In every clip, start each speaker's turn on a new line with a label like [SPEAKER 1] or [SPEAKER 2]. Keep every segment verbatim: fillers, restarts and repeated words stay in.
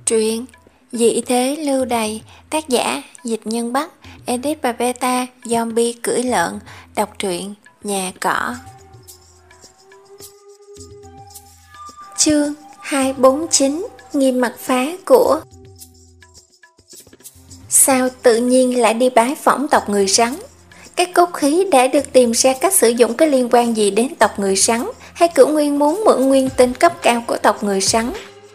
[SPEAKER 1] Truyện Dị thế lưu đày, tác giả Dịch Nhân Bắc, edit và beta Zombie cưỡi lợn. Đọc truyện Nhà Cỏ. Chương hai bốn chín Nghiêm mặt phá của. Sao tự nhiên lại đi bái phỏng tộc người rắn? Cái cốt khí đã được tìm ra cách sử dụng có liên quan gì đến tộc người rắn, hay Cửu Nguyên muốn mượn nguyên tinh cấp cao của tộc người rắn?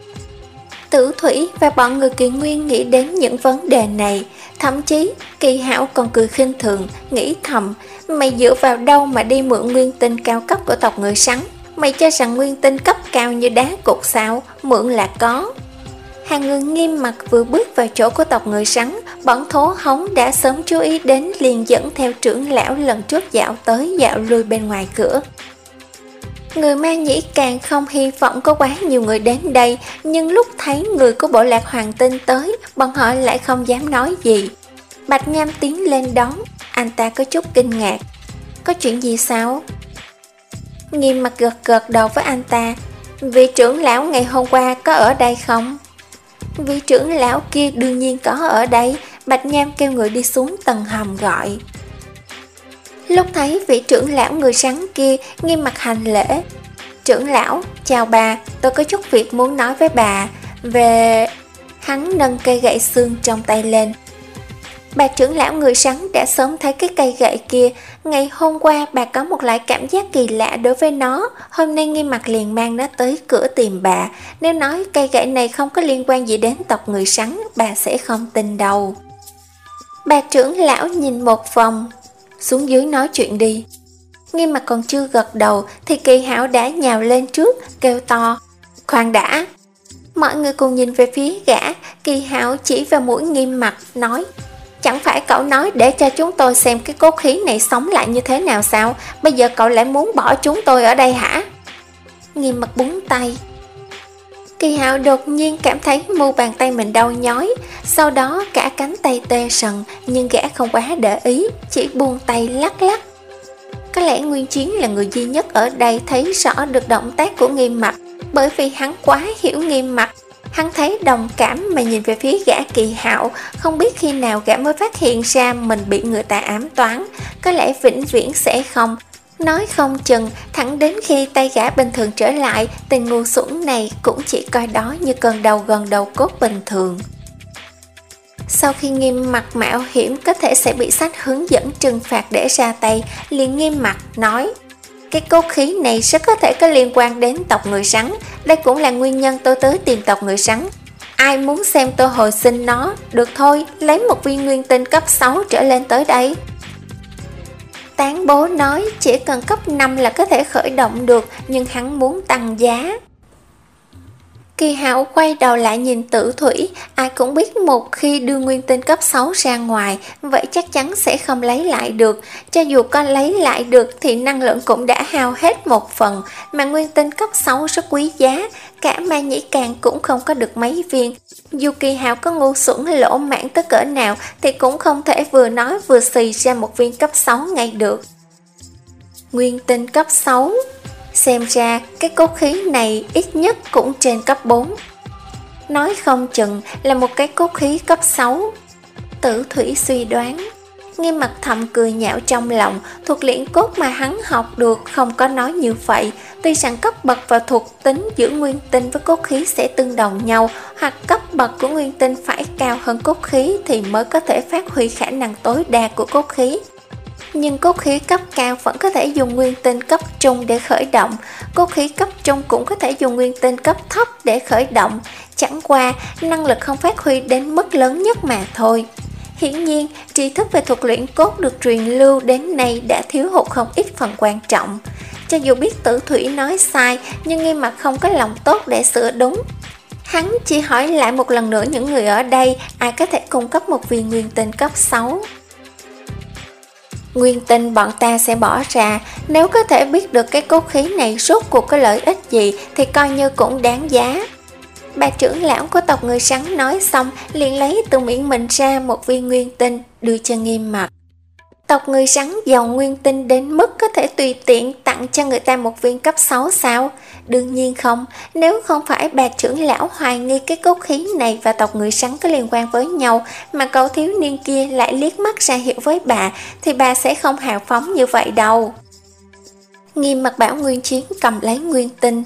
[SPEAKER 1] Tử Thủy và bọn người Kỳ Nguyên nghĩ đến những vấn đề này, thậm chí Kỳ Hạo còn cười khinh thường, nghĩ thầm: mày dựa vào đâu mà đi mượn nguyên tinh cao cấp của tộc người rắn? Mày cho rằng nguyên tinh cấp cao như đá cột sao, mượn là có? Hàng người Nghiêm mặt vừa bước vào chỗ của tộc người rắn, bọn thố hống đã sớm chú ý đến, liền dẫn theo trưởng lão lần trước dạo tới dạo lui bên ngoài cửa. Người Ma Nhĩ càng không hy vọng có quá nhiều người đến đây, nhưng lúc thấy người của bộ lạc Hoàng Tinh tới, bọn họ lại không dám nói gì. Bạch Nham tiến lên đón, anh ta có chút kinh ngạc. Có chuyện gì sao? Nghiêm mặt gật gật đầu với anh ta. Vị trưởng lão ngày hôm qua có ở đây không? Vị trưởng lão kia đương nhiên có ở đây. Bạch Nham kêu người đi xuống tầng hầm gọi. Lúc thấy vị trưởng lão người rắn kia, Nghiêm mặt hành lễ. Trưởng lão, chào bà, tôi có chút việc muốn nói với bà. Về... Hắn nâng cây gậy xương trong tay lên. Bà trưởng lão người rắn đã sớm thấy cái cây gậy kia. Ngày hôm qua bà có một loại cảm giác kỳ lạ đối với nó. Hôm nay Nghiêm mặt liền mang nó tới cửa tìm bà. Nếu nói cây gậy này không có liên quan gì đến tộc người rắn, bà sẽ không tin đâu. Bà trưởng lão nhìn một vòng. Xuống dưới nói chuyện đi. Nghiêm mặt còn chưa gật đầu thì Kỳ Hạo đã nhào lên trước, kêu to: khoan đã! Mọi người cùng nhìn về phía gã. Kỳ Hạo chỉ vào mũi Nghiêm mặt nói: chẳng phải cậu nói để cho chúng tôi xem cái cốt khí này sống lại như thế nào sao? Bây giờ cậu lại muốn bỏ chúng tôi ở đây hả? Nghiêm mặt búng tay. Kỳ Hạo đột nhiên cảm thấy mu bàn tay mình đau nhói, sau đó cả cánh tay tê sần, nhưng gã không quá để ý, chỉ buông tay lắc lắc. Có lẽ Nguyên Chiến là người duy nhất ở đây thấy rõ được động tác của Nghiêm mặt, bởi vì hắn quá hiểu Nghiêm mặt. Hắn thấy đồng cảm mà nhìn về phía gã Kỳ Hạo, không biết khi nào gã mới phát hiện ra mình bị người ta ám toán, có lẽ vĩnh viễn sẽ không. Nói không chừng, thẳng đến khi tay gã bình thường trở lại, tên ngu xuẩn này cũng chỉ coi đó như cơn đau gần đầu cốt bình thường. Sau khi Nghiêm mặt mạo hiểm có thể sẽ bị sách hướng dẫn trừng phạt để ra tay, liền nghiêm mặt nói: cái cốt khí này rất có thể có liên quan đến tộc người rắn. Đây cũng là nguyên nhân tôi tới tìm tộc người rắn. Ai muốn xem tôi hồi sinh nó? Được thôi, lấy một viên nguyên tinh cấp sáu trở lên tới đây. Tán bố nói chỉ cần cấp năm là có thể khởi động được, nhưng hắn muốn tăng giá. Kỳ Hạo quay đầu lại nhìn Tử Thủy. Ai cũng biết một khi đưa nguyên tinh cấp sáu ra ngoài, vậy chắc chắn sẽ không lấy lại được. Cho dù có lấy lại được thì năng lượng cũng đã hao hết một phần, mà nguyên tinh cấp sáu rất quý giá, cả Ma Nhĩ Càng cũng không có được mấy viên. Dù Kỳ Hạo có ngu xuẩn lỗ mãn tới cỡ nào thì cũng không thể vừa nói vừa xì ra một viên cấp sáu ngay được. Nguyên tinh cấp sáu, xem ra cái cốt khí này ít nhất cũng trên cấp bốn. Nói không chừng là một cái cốt khí cấp sáu. Tử Thủy suy đoán. Nghiêm mặt thầm cười nhạo trong lòng. Thuộc luyện cốt mà hắn học được không có nói như vậy. Tuy rằng cấp bậc và thuộc tính giữa nguyên tinh với cốt khí sẽ tương đồng nhau, hoặc cấp bậc của nguyên tinh phải cao hơn cốt khí thì mới có thể phát huy khả năng tối đa của cốt khí. Nhưng cốt khí cấp cao vẫn có thể dùng nguyên tinh cấp trung để khởi động, cốt khí cấp trung cũng có thể dùng nguyên tinh cấp thấp để khởi động, chẳng qua năng lực không phát huy đến mức lớn nhất mà thôi. Hiển nhiên, tri thức về thuật luyện cốt được truyền lưu đến nay đã thiếu hụt không ít phần quan trọng. Cho dù biết Tử Thủy nói sai, nhưng Nghiêm mặt không có lòng tốt để sửa đúng. Hắn chỉ hỏi lại một lần nữa những người ở đây, ai có thể cung cấp một viên nguyên tinh cấp sáu. Nguyên tinh bọn ta sẽ bỏ ra, nếu có thể biết được cái cốt khí này rốt cuộc có lợi ích gì thì coi như cũng đáng giá. Bà trưởng lão của tộc người rắn nói xong, liền lấy từ miệng mình ra một viên nguyên tinh, đưa cho Nghiêm mặt. Tộc người rắn giàu nguyên tinh đến mức có thể tùy tiện tặng cho người ta một viên cấp sáu sao? Đương nhiên không, nếu không phải bà trưởng lão hoài nghi cái cốt khí này và tộc người rắn có liên quan với nhau, mà cậu thiếu niên kia lại liếc mắt ra hiệu với bà, thì bà sẽ không hào phóng như vậy đâu. Nghiêm mặt bảo Nguyên Chiến cầm lấy nguyên tinh.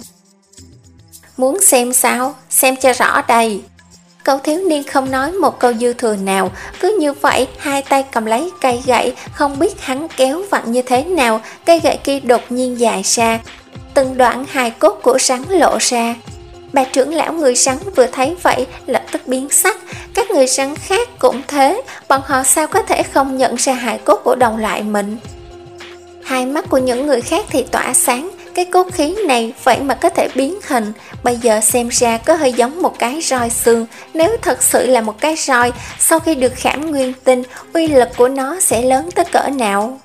[SPEAKER 1] Muốn xem sao? Xem cho rõ đây. Cậu thiếu niên không nói một câu dư thừa nào, cứ như vậy hai tay cầm lấy cây gậy, không biết hắn kéo vặn như thế nào, cây gậy kia đột nhiên dài ra, từng đoạn hài cốt của rắn lộ ra. Bà trưởng lão người rắn vừa thấy vậy lập tức biến sắc, các người rắn khác cũng thế, bọn họ sao có thể không nhận ra hài cốt của đồng loại mình. Hai mắt của những người khác thì tỏa sáng, cái cốt khí này vậy mà có thể biến hình, bây giờ xem ra có hơi giống một cái roi xương. Nếu thật sự là một cái roi, sau khi được khảm nguyên tinh, uy lực của nó sẽ lớn tới cỡ nào?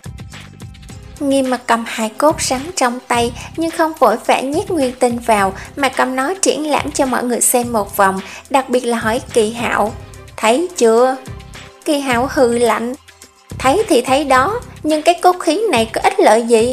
[SPEAKER 1] Nghiêm mặt cầm hài cốt rắn trong tay, nhưng không vội vã nhét nguyên tinh vào, mà cầm nó triển lãm cho mọi người xem một vòng, đặc biệt là hỏi Kỳ Hạo. Thấy chưa? Kỳ Hạo hừ lạnh. Thấy thì thấy đó, nhưng cái cốt khí này có ích lợi gì?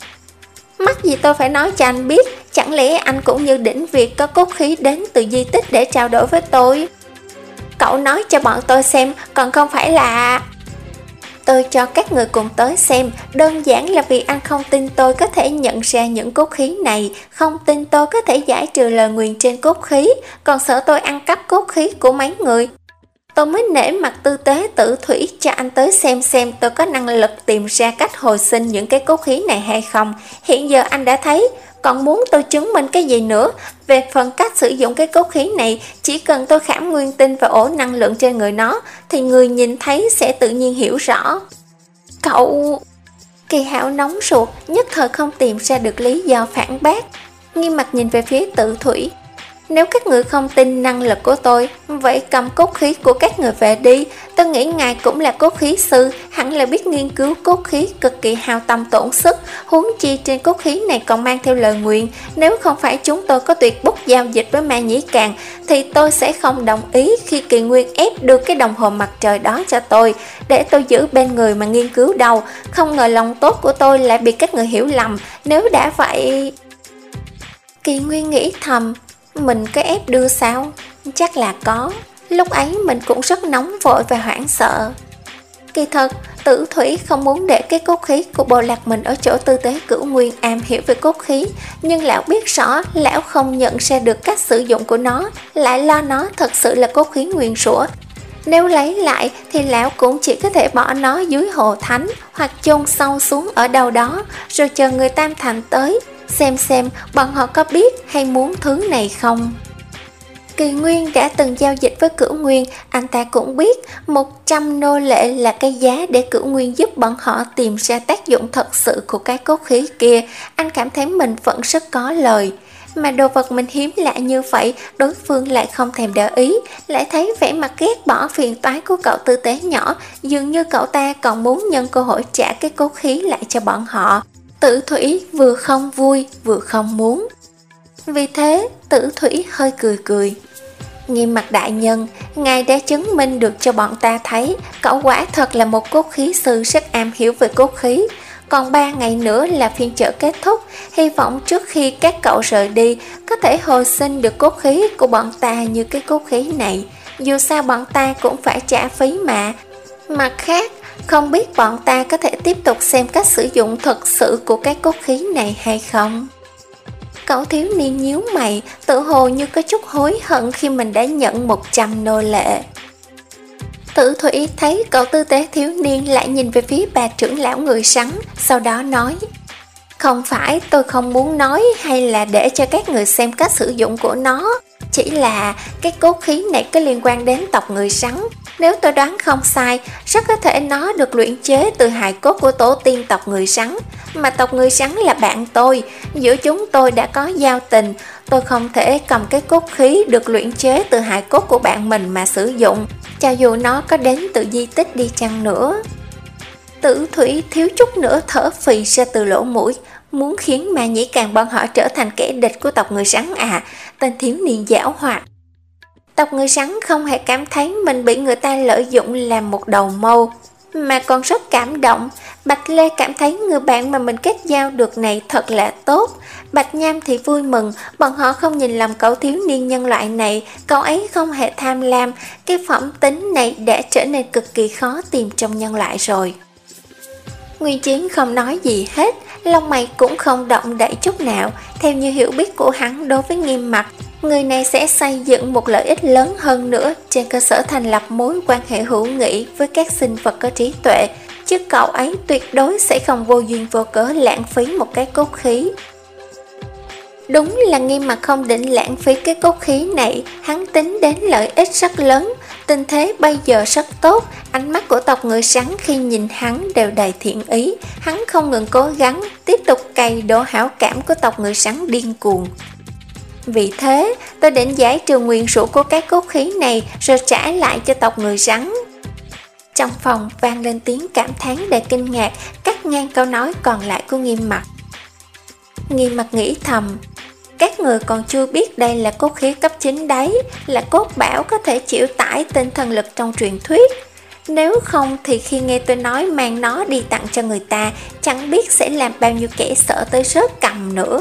[SPEAKER 1] Mắc gì tôi phải nói cho anh biết, chẳng lẽ anh cũng như Đỉnh Việt có cốt khí đến từ di tích để trao đổi với tôi? Cậu nói cho bọn tôi xem, còn không phải là... Tôi cho các người cùng tới xem, đơn giản là vì anh không tin tôi có thể nhận ra những cốt khí này, không tin tôi có thể giải trừ lời nguyền trên cốt khí, còn sợ tôi ăn cắp cốt khí của mấy người. Tôi mới nể mặt tư tế Tử Thủy cho anh tới xem xem tôi có năng lực tìm ra cách hồi sinh những cái cốt khí này hay không. Hiện giờ anh đã thấy, còn muốn tôi chứng minh cái gì nữa? Về phần cách sử dụng cái cốt khí này, chỉ cần tôi khảm nguyên tinh và ổ năng lượng trên người nó, thì người nhìn thấy sẽ tự nhiên hiểu rõ. Cậu... Kỳ Hạo nóng ruột, nhất thời không tìm ra được lý do phản bác. Nghiêm mặt nhìn về phía Tử Thủy. Nếu các người không tin năng lực của tôi, vậy cầm cốt khí của các người về đi. Tôi nghĩ ngài cũng là cốt khí sư, hẳn là biết nghiên cứu cốt khí, cực kỳ hao tâm tổn sức. Huống chi trên cốt khí này còn mang theo lời nguyền. Nếu không phải chúng tôi có tuyệt bút giao dịch với Ma Nhĩ Càng, thì tôi sẽ không đồng ý khi Kỳ Nguyên ép được cái đồng hồ mặt trời đó cho tôi, để tôi giữ bên người mà nghiên cứu đâu. Không ngờ lòng tốt của tôi lại bị các người hiểu lầm. Nếu đã vậy... Kỳ Nguyên nghĩ thầm, mình có ép đưa sao? Chắc là có. Lúc ấy mình cũng rất nóng vội và hoảng sợ. Kỳ thật, Tử Thủy không muốn để cái cốt khí của bộ lạc mình ở chỗ tư tế Cửu Nguyên am hiểu về cốt khí, nhưng lão biết rõ lão không nhận ra được cách sử dụng của nó, lại lo nó thật sự là cốt khí nguyền rủa. Nếu lấy lại thì lão cũng chỉ có thể bỏ nó dưới hồ thánh hoặc chôn sâu xuống ở đâu đó, rồi chờ người Tam Thành tới, xem xem bọn họ có biết hay muốn thứ này không. Kỳ Nguyên đã từng giao dịch với Cửu Nguyên, anh ta cũng biết một trăm nô lệ là cái giá để Cửu Nguyên giúp bọn họ tìm ra tác dụng thật sự của cái cốt khí kia. Anh cảm thấy mình vẫn rất có lời. Mà đồ vật mình hiếm lạ như vậy, đối phương lại không thèm để ý, lại thấy vẻ mặt ghét bỏ phiền toái của cậu tư tế nhỏ, dường như cậu ta còn muốn nhân cơ hội trả cái cốt khí lại cho bọn họ. Tử Thủy vừa không vui vừa không muốn. Vì thế Tử Thủy hơi cười cười. Nghiêm mặt đại nhân, ngài đã chứng minh được cho bọn ta thấy cậu quả thật là một cốt khí sư rất am hiểu về cốt khí. Còn ba ngày nữa là phiên chợ kết thúc, hy vọng trước khi các cậu rời đi có thể hồi sinh được cốt khí của bọn ta như cái cốt khí này. Dù sao bọn ta cũng phải trả phí mà. Mặt khác, không biết bọn ta có thể tiếp tục xem cách sử dụng thực sự của cái cốt khí này hay không? Cậu thiếu niên nhíu mày, tự hồ như có chút hối hận khi mình đã nhận một trăm nô lệ. Tử Thủy thấy cậu tư tế thiếu niên lại nhìn về phía bà trưởng lão người sắn, sau đó nói: Không phải tôi không muốn nói hay là để cho các người xem cách sử dụng của nó, chỉ là cái cốt khí này có liên quan đến tộc người sắn. Nếu tôi đoán không sai, rất có thể nó được luyện chế từ hài cốt của tổ tiên tộc người sắn, mà tộc người sắn là bạn tôi, giữa chúng tôi đã có giao tình. Tôi không thể cầm cái cốt khí được luyện chế từ hài cốt của bạn mình mà sử dụng, cho dù nó có đến từ di tích đi chăng nữa. Tử Thủy thiếu chút nữa thở phì ra từ lỗ mũi. Muốn khiến Ma Nhĩ Càng bọn họ trở thành kẻ địch của tộc người sắn à? Tên thiếu niên giảo hoạt. Tộc người sắn không hề cảm thấy mình bị người ta lợi dụng làm một đầu mâu. mà còn rất cảm động. Bạch Lê cảm thấy người bạn mà mình kết giao được này thật là tốt. Bạch Nham thì vui mừng, bọn họ không nhìn lầm cậu thiếu niên nhân loại này, cậu ấy không hề tham lam, cái phẩm tính này đã trở nên cực kỳ khó tìm trong nhân loại rồi. Nguyên Chiến không nói gì hết, lông mày cũng không động đậy chút nào. Theo như hiểu biết của hắn đối với Nghiêm Mặc, người này sẽ xây dựng một lợi ích lớn hơn nữa trên cơ sở thành lập mối quan hệ hữu nghị với các sinh vật có trí tuệ, chứ cậu ấy tuyệt đối sẽ không vô duyên vô cớ lãng phí một cái cốt khí. Đúng là Nghiêm Mặc không định lãng phí cái cốt khí này, hắn tính đến lợi ích rất lớn. Tình thế bây giờ rất tốt, ánh mắt của tộc người sắn khi nhìn hắn đều đầy thiện ý, hắn không ngừng cố gắng tiếp tục cày độ hảo cảm của tộc người sắn điên cuồng. Vì thế, tôi định giải trừ nguyền rủa của cái cốt khí này rồi trả lại cho tộc người sắn. Trong phòng vang lên tiếng cảm thán đầy kinh ngạc, cắt ngang câu nói còn lại của Nghiêm Mặc. Nghiêm Mặc nghĩ thầm, các người còn chưa biết đây là cốt khí cấp chín đấy, là cốt bảo có thể chịu tải tinh thần lực trong truyền thuyết. Nếu không thì khi nghe tôi nói mang nó đi tặng cho người ta, chẳng biết sẽ làm bao nhiêu kẻ sợ tới rớt cằm nữa.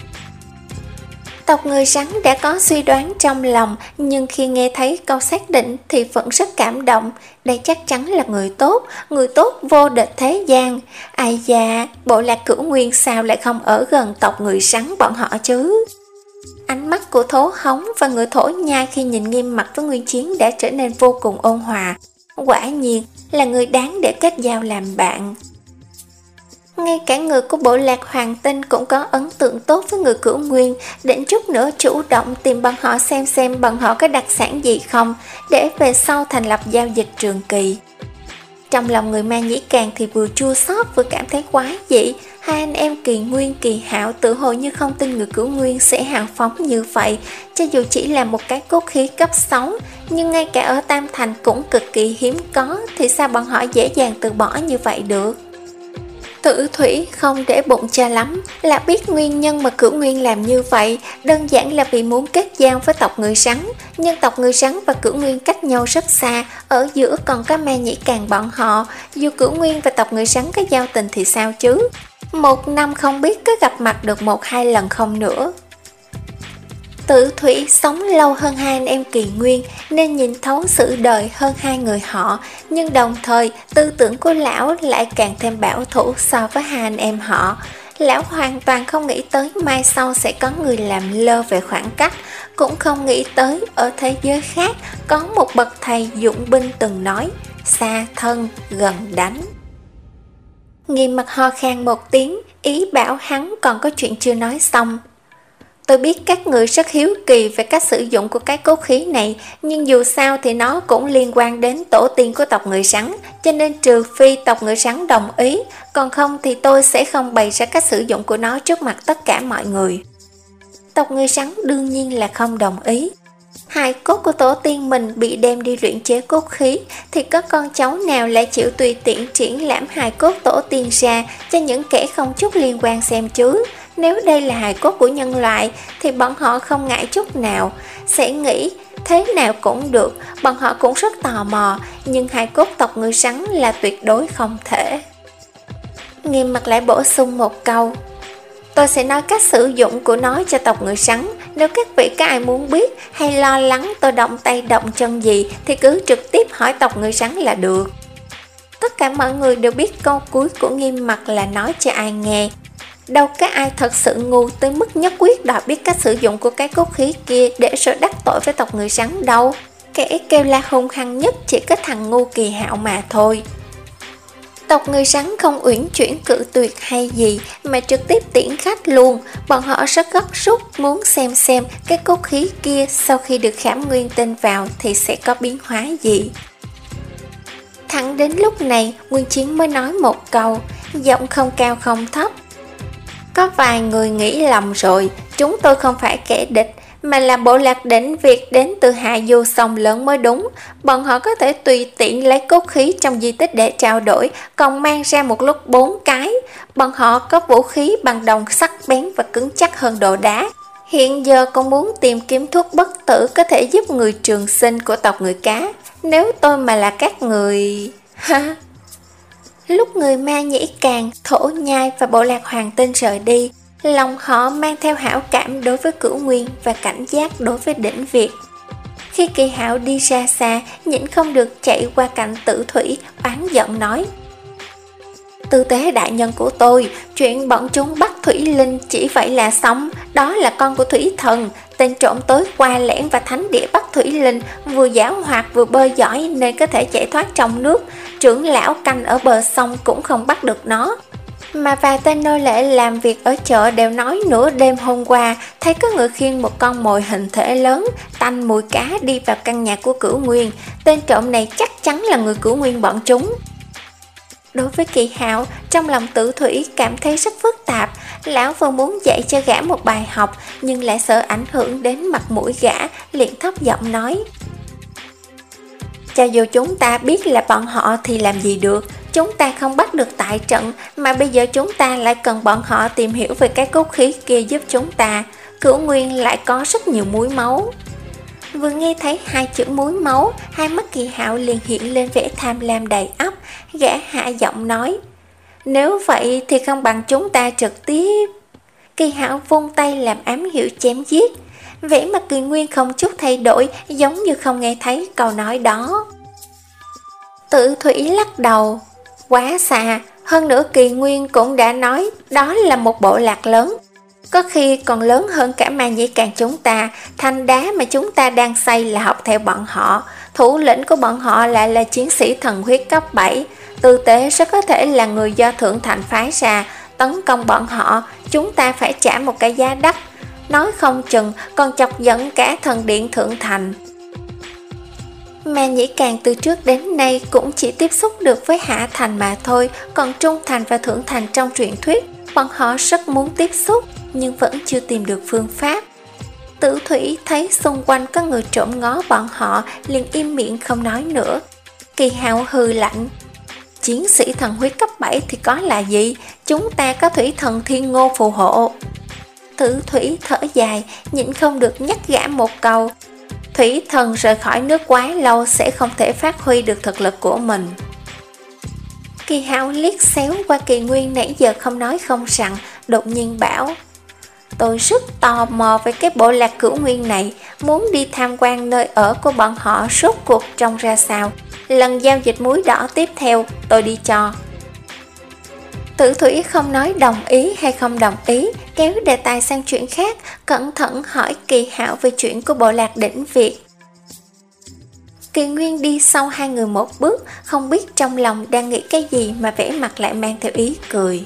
[SPEAKER 1] Tộc người rắn đã có suy đoán trong lòng, nhưng khi nghe thấy câu xác định thì vẫn rất cảm động. Đây chắc chắn là người tốt, người tốt vô địch thế gian. Ai da, bộ lạc Cửu Nguyên sao lại không ở gần tộc người rắn bọn họ chứ? Ánh mắt của Thố Hống và người Thổ Nhai khi nhìn Nghiêm Mặc với Nguyên Chiến đã trở nên vô cùng ôn hòa. Quả nhiên là người đáng để kết giao làm bạn. Ngay cả người của bộ lạc Hoàng Tinh cũng có ấn tượng tốt với người Cửu Nguyên, định chút nữa chủ động tìm bọn họ xem xem bọn họ có đặc sản gì không, để về sau thành lập giao dịch trường kỳ. Trong lòng người Ma Nhĩ Càng thì vừa chua xót vừa cảm thấy quái dị, hai anh em Kỳ Nguyên Kỳ Hạo tự hồ như không tin người Cửu Nguyên sẽ hào phóng như vậy, cho dù chỉ là một cái cốt khí cấp sáu, nhưng ngay cả ở Tam Thành cũng cực kỳ hiếm có, thì sao bọn họ dễ dàng từ bỏ như vậy được? Tử Thủy không để bụng cho lắm, là biết nguyên nhân mà Cửu Nguyên làm như vậy, đơn giản là vì muốn kết giao với tộc người rắn, nhưng tộc người rắn và Cửu Nguyên cách nhau rất xa, ở giữa còn có Ma Nhĩ Càng bọn họ, dù Cửu Nguyên và tộc người rắn có giao tình thì sao chứ? Một năm không biết có gặp mặt được một hai lần không nữa. Tử Thủy sống lâu hơn hai anh em Kỳ Nguyên nên nhìn thấu sự đời hơn hai người họ, nhưng đồng thời tư tưởng của lão lại càng thêm bảo thủ so với hai anh em họ. Lão hoàn toàn không nghĩ tới mai sau sẽ có người làm lơ về khoảng cách, cũng không nghĩ tới ở thế giới khác có một bậc thầy dụng binh từng nói xa thân gần đánh. Nghiêm Mặc ho khan một tiếng, ý bảo hắn còn có chuyện chưa nói xong. Tôi biết các người rất hiếu kỳ về cách sử dụng của cái cốt khí này, nhưng dù sao thì nó cũng liên quan đến tổ tiên của tộc người rắn, cho nên trừ phi tộc người rắn đồng ý, còn không thì tôi sẽ không bày ra cách sử dụng của nó trước mặt tất cả mọi người. Tộc người rắn đương nhiên là không đồng ý. Hài cốt của tổ tiên mình bị đem đi luyện chế cốt khí, thì có con cháu nào lại chịu tùy tiện triển lãm hài cốt tổ tiên ra cho những kẻ không chút liên quan xem chứ? Nếu đây là hài cốt của nhân loại thì bọn họ không ngại chút nào, sẽ nghĩ thế nào cũng được, bọn họ cũng rất tò mò, nhưng hài cốt tộc người rắn là tuyệt đối không thể. Nghiêm Mặc lại bổ sung một câu, tôi sẽ nói cách sử dụng của nó cho tộc người rắn, nếu các vị có ai muốn biết hay lo lắng tôi động tay động chân gì thì cứ trực tiếp hỏi tộc người rắn là được. Tất cả mọi người đều biết câu cuối của Nghiêm Mặc là nói cho ai nghe. Đâu có ai thật sự ngu tới mức nhất quyết đòi biết cách sử dụng của cái cốt khí kia để rồi đắc tội với tộc người rắn đâu. Kẻ kêu la hung hăng nhất chỉ có thằng ngu Kỳ Hạo mà thôi. Tộc người rắn không uyển chuyển cự tuyệt hay gì mà trực tiếp tiễn khách luôn. Bọn họ rất gấp rút muốn xem xem cái cốt khí kia sau khi được khảm nguyên tinh vào thì sẽ có biến hóa gì. Thẳng đến lúc này Nguyên Chiến mới nói một câu, giọng không cao không thấp. Có vài người nghĩ lầm rồi, chúng tôi không phải kẻ địch, mà là bộ lạc đỉnh Việt đến từ hạ du sông lớn mới đúng. Bọn họ có thể tùy tiện lấy cốt khí trong di tích để trao đổi, còn mang ra một lúc bốn cái. Bọn họ có vũ khí bằng đồng sắc bén và cứng chắc hơn đồ đá. Hiện giờ còn muốn tìm kiếm thuốc bất tử có thể giúp người trường sinh của tộc người cá. Nếu tôi mà là các người... ha. Lúc người Ma Nhĩ Càn, Thổ Nhai và bộ lạc Hoàng Tinh rời đi, lòng họ mang theo hảo cảm đối với Cửu Nguyên và cảnh giác đối với Đỉnh Việt. Khi Kỳ Hạo đi ra xa, nhịn không được chạy qua cạnh Tử Thủy, oán giận nói: Tư tế đại nhân của tôi, chuyện bọn chúng bắt Thủy Linh chỉ vậy là xong, đó là con của Thủy Thần, tên trộm tối qua lẻn và thánh địa bắt Thủy Linh, vừa giảo hoạt vừa bơi giỏi nên có thể chạy thoát trong nước, trưởng lão canh ở bờ sông cũng không bắt được nó. Mà vài tên nô lệ làm việc ở chợ đều nói nửa đêm hôm qua thấy có người khiêng một con mồi hình thể lớn, tanh mùi cá đi vào căn nhà của Cửu Nguyên, tên trộm này chắc chắn là người Cửu Nguyên bọn chúng. Đối với Kỳ Hạo, trong lòng Tử Thủy cảm thấy rất phức tạp, lão vừa muốn dạy cho gã một bài học nhưng lại sợ ảnh hưởng đến mặt mũi gã, liền thấp giọng nói: Cho dù chúng ta biết là bọn họ thì làm gì được, chúng ta không bắt được tại trận, mà bây giờ chúng ta lại cần bọn họ tìm hiểu về cái cốt khí kia giúp chúng ta. Cửu Nguyên lại có rất nhiều muối máu. Vừa nghe thấy hai chữ muối máu, hai mắt Kỳ Hạo liền hiện lên vẻ tham lam đầy ắp, gã hạ giọng nói: Nếu vậy thì không bằng chúng ta trực tiếp. Kỳ Hạo vung tay làm ám hiệu chém giết, vẻ mặt Kỳ Nguyên không chút thay đổi, giống như không nghe thấy câu nói đó. Tử Thủy lắc đầu: Quá xa, hơn nữa Kỳ Nguyên cũng đã nói đó là một bộ lạc lớn, có khi còn lớn hơn cả Ma Nhĩ Càn chúng ta. Thành đá mà chúng ta đang xây là học theo bọn họ, thủ lĩnh của bọn họ lại là chiến sĩ thần huyết cấp bảy, tư tế rất có thể là người do Thượng Thành phái ra. Tấn công bọn họ, chúng ta phải trả một cái giá đắt, nói không chừng còn chọc giận cả thần điện Thượng Thành. Ma Nhĩ Càn từ trước đến nay cũng chỉ tiếp xúc được với Hạ Thành mà thôi, còn Trung Thành và Thượng Thành trong truyền thuyết, bọn họ rất muốn tiếp xúc nhưng vẫn chưa tìm được phương pháp. Tử Thủy thấy xung quanh có người trộm ngó bọn họ, liền im miệng không nói nữa. Kỳ Hạo hừ lạnh: Chiến sĩ thần huyết cấp bảy thì có là gì, chúng ta có thủy thần Thiên Ngô phù hộ. Tử Thủy thở dài, nhịn không được nhắc gã một câu: Thủy thần rời khỏi nước quá lâu sẽ không thể phát huy được thực lực của mình. Kỳ Hạo liếc xéo qua Kỳ Nguyên nãy giờ không nói không rằng, đột nhiên bảo: Tôi rất tò mò về cái bộ lạc Cửu Nguyên này, muốn đi tham quan nơi ở của bọn họ rốt cuộc trông ra sao. Lần giao dịch muối đỏ tiếp theo tôi đi cho. Tử Thủy không nói đồng ý hay không đồng ý, kéo đề tài sang chuyện khác, cẩn thận hỏi Kỳ Hạo về chuyện của bộ lạc Đỉnh Việt. Kỳ Nguyên đi sau hai người một bước, không biết trong lòng đang nghĩ cái gì mà vẻ mặt lại mang theo ý cười.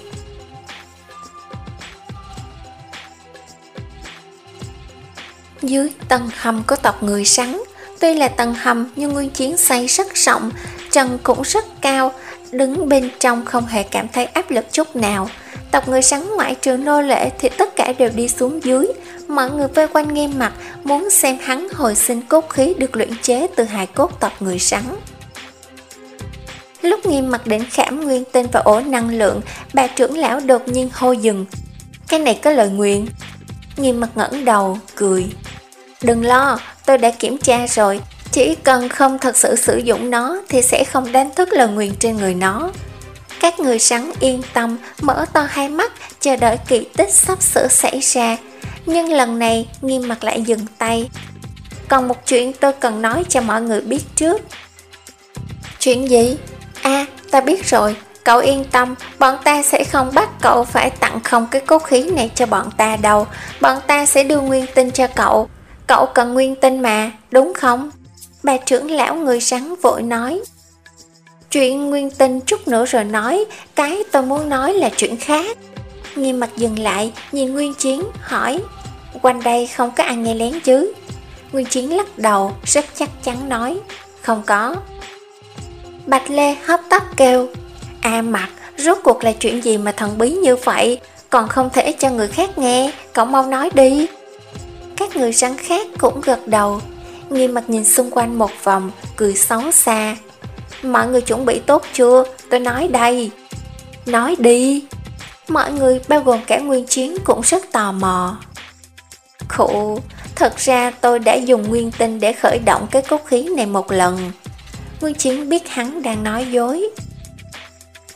[SPEAKER 1] Dưới tầng hầm có tộc người sắn, tuy là tầng hầm nhưng nguyên chiến xây rất rộng, trần cũng rất cao, đứng bên trong không hề cảm thấy áp lực chút nào. Tộc người sắn ngoại trừ nô lệ thì tất cả đều đi xuống dưới, mọi người vây quanh Nghiêm Mặc muốn xem hắn hồi sinh cốt khí được luyện chế từ hài cốt tộc người sắn. Lúc Nghiêm Mặc định khảm nguyên tinh và ổ năng lượng, bà trưởng lão đột nhiên hô dừng: Cái này có lời nguyền. Nghiêm Mặc ngẩng đầu, cười: Đừng lo, tôi đã kiểm tra rồi, chỉ cần không thật sự sử dụng nó thì sẽ không đánh thức lời nguyền trên người nó. Các người sắn yên tâm, mở to hai mắt, chờ đợi kỳ tích sắp sửa xảy ra. Nhưng lần này, Nghiêm Mặc lại dừng tay. Còn một chuyện tôi cần nói cho mọi người biết trước. Chuyện gì? À, ta biết rồi, cậu yên tâm, bọn ta sẽ không bắt cậu phải tặng không cái cốt khí này cho bọn ta đâu. Bọn ta sẽ đưa nguyên tinh cho cậu. Cậu cần nguyên tinh mà, đúng không? Bà trưởng lão người sắn vội nói. Chuyện nguyên tinh chút nữa rồi nói, cái tôi muốn nói là chuyện khác. Nghiêm Mặc dừng lại, nhìn Nguyên Chiến, hỏi: Quanh đây không có ai nghe lén chứ? Nguyên Chiến lắc đầu, rất chắc chắn nói: Không có. Bạch Lê hấp tấp kêu: À Mặc, rốt cuộc là chuyện gì mà thần bí như vậy, còn không thể cho người khác nghe, cậu mau nói đi. Các người sắn khác cũng gật đầu. Nghiêm Mặc nhìn xung quanh một vòng, cười xấu xa: Mọi người chuẩn bị tốt chưa? Tôi nói đây. Nói đi. Mọi người bao gồm cả Nguyên Chiến cũng rất tò mò. Khụ, thật ra tôi đã dùng nguyên tinh để khởi động cái cốt khí này một lần. Nguyên Chiến biết hắn đang nói dối.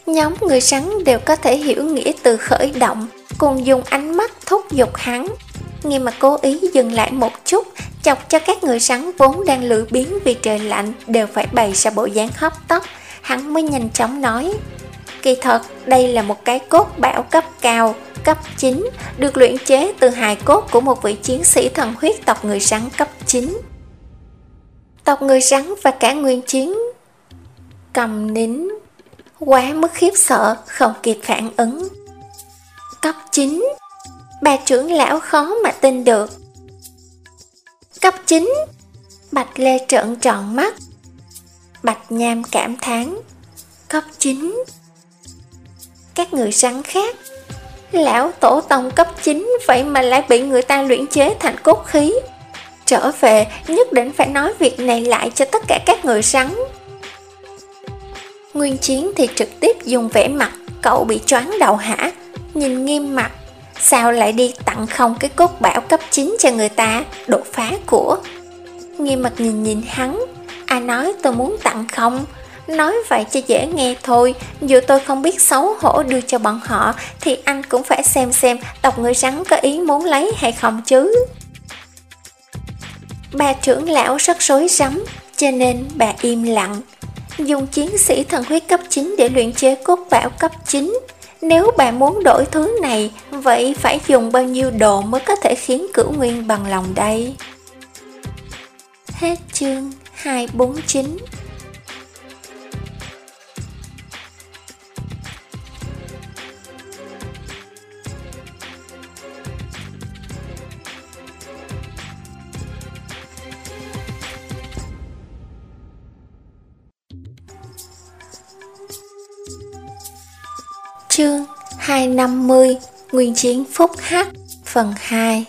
[SPEAKER 1] Nhóm người sắn đều có thể hiểu nghĩa từ khởi động, cùng dùng ánh mắt thúc giục hắn. Nghiêm Mặt cố ý dừng lại một chút, chọc cho các người sắn vốn đang lười biếng vì trời lạnh đều phải bày ra bộ dáng hấp tấp. Hắn mới nhanh chóng nói: kỳ thật đây là một cái cốt bảo cấp cao, cấp chín, được luyện chế từ hài cốt của một vị chiến sĩ thần huyết tộc người sắn cấp chín. Tộc người sắn và cả nguyên chiến cầm nín, quá mức khiếp sợ không kịp phản ứng. Cấp chín? Bà trưởng lão khó mà tin được. Cấp chín? Bạch Lê trợn tròn mắt. Bạch Nham cảm thán: cấp chín? Các người sắn khác: lão tổ tông cấp chín vậy mà lại bị người ta luyện chế thành cốt khí. Trở về nhất định phải nói việc này lại cho tất cả các người sắn. Nguyên chiến thì trực tiếp dùng vẻ mặt cậu bị choáng đầu hả? Nhìn Nghiêm Mặt, sao lại đi tặng không cái cốt bảo cấp chín cho người ta, đột phá của. Nghiêm Mặt nhìn nhìn hắn: ai nói tôi muốn tặng không? Nói vậy cho dễ nghe thôi, dù tôi không biết xấu hổ đưa cho bọn họ thì anh cũng phải xem xem tộc người sắn có ý muốn lấy hay không chứ. Bà trưởng lão rất rối rắm, cho nên bà im lặng. Dùng chiến sĩ thần huyết cấp chín để luyện chế cốt bảo cấp chín. Nếu bà muốn đổi thứ này, vậy phải dùng bao nhiêu đồ mới có thể khiến Cửu Nguyên bằng lòng đây? Hết chương hai bốn chín. Chương hai năm mươi Nguyên chiến Phúc Hắc phần hai.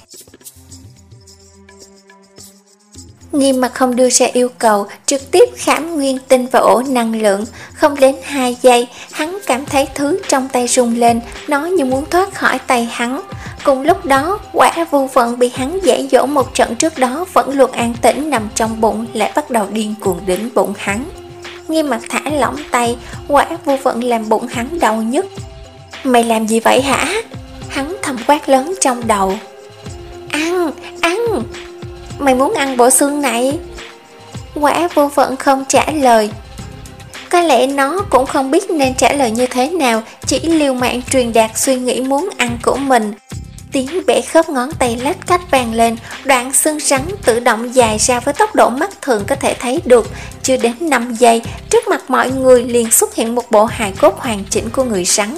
[SPEAKER 1] Nghiêm Mặt không đưa ra yêu cầu, trực tiếp khảm nguyên tinh vào ổ năng lượng. Không đến hai giây, hắn cảm thấy thứ trong tay rung lên, nó như muốn thoát khỏi tay hắn. Cùng lúc đó, Quả Vô Vận bị hắn dạy dỗ một trận trước đó vẫn luôn an tĩnh nằm trong bụng lại bắt đầu điên cuồng đến bụng hắn. Nghiêm Mặt thả lỏng tay, Quả Vô Vận làm bụng hắn đau nhức. Mày làm gì vậy hả? Hắn thầm quát lớn trong đầu. Ăn, ăn. Mày muốn ăn bộ xương này? Quả Vô Vận không trả lời. Có lẽ nó cũng không biết nên trả lời như thế nào, chỉ liều mạng truyền đạt suy nghĩ muốn ăn của mình. Tiếng bẻ khớp ngón tay lách cách vang lên, đoạn xương rắn tự động dài ra với tốc độ mắt thường có thể thấy được. Chưa đến năm giây, trước mặt mọi người liền xuất hiện một bộ hài cốt hoàn chỉnh của người rắn.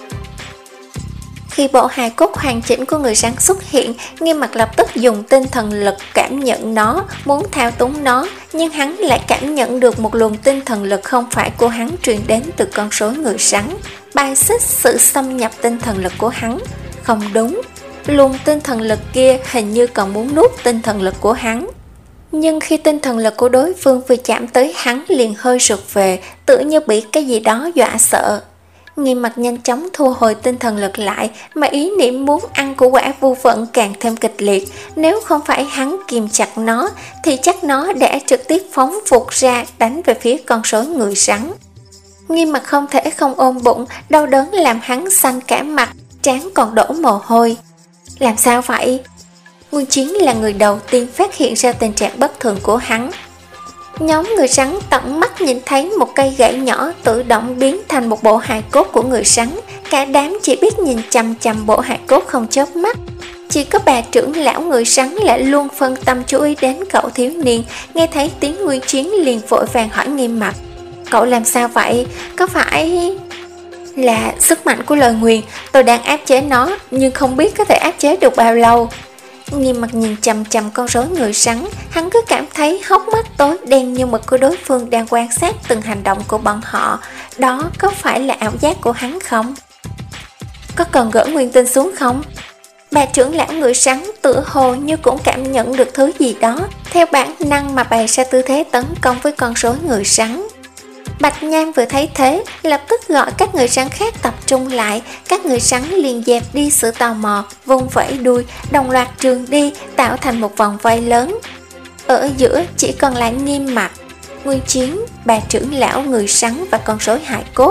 [SPEAKER 1] Khi bộ hài cốt hoàn chỉnh của người rắn xuất hiện, Nghiêm Mặt lập tức dùng tinh thần lực cảm nhận nó, muốn thao túng nó, nhưng hắn lại cảm nhận được một luồng tinh thần lực không phải của hắn truyền đến từ con rối người rắn, bài xích sự xâm nhập tinh thần lực của hắn. Không đúng, luồng tinh thần lực kia hình như còn muốn nuốt tinh thần lực của hắn. Nhưng khi tinh thần lực của đối phương vừa chạm tới hắn liền hơi rụt về, tựa như bị cái gì đó dọa sợ. Nghiêm Mặt nhanh chóng thu hồi tinh thần lực lại, mà ý niệm muốn ăn của Quả Vô Vận càng thêm kịch liệt. Nếu không phải hắn kìm chặt nó, thì chắc nó đã trực tiếp phóng vụt ra đánh về phía con rối người rắn. Nghiêm Mặt không thể không ôm bụng, đau đớn làm hắn xanh cả mặt, trán còn đổ mồ hôi. Làm sao vậy? Nguyên Chiến là người đầu tiên phát hiện ra tình trạng bất thường của hắn. Nhóm người rắn tận mắt nhìn thấy một cây gậy nhỏ tự động biến thành một bộ hài cốt của người rắn. Cả đám chỉ biết nhìn chằm chằm bộ hài cốt không chớp mắt. Chỉ có bà trưởng lão người rắn lại luôn phân tâm chú ý đến cậu thiếu niên. Nghe thấy tiếng Nguyên Chiến liền vội vàng hỏi Nghiêm Mặt: cậu làm sao vậy? Có phải là sức mạnh của lời nguyền? Tôi đang áp chế nó, nhưng không biết có thể áp chế được bao lâu. Nghiêm Mặt nhìn chằm chằm con rối người rắn, hắn cứ cảm thấy hốc mắt tối đen như mực của đối phương đang quan sát từng hành động của bọn họ. Đó có phải là ảo giác của hắn không? Có cần gỡ nguyên tinh xuống không? Bà trưởng lão người rắn tựa hồ như cũng cảm nhận được thứ gì đó, theo bản năng mà bày ra tư thế tấn công với con rối người rắn. Bạch Nham vừa thấy thế, lập tức gọi các người rắn khác tập trung lại. Các người rắn liền dẹp đi sự tò mò, vung vẫy đuôi, đồng loạt trường đi, tạo thành một vòng vây lớn. Ở giữa chỉ còn lại Nghiêm Mặt, Nguyên Chiến, bà trưởng lão người rắn và con rối hài cốt.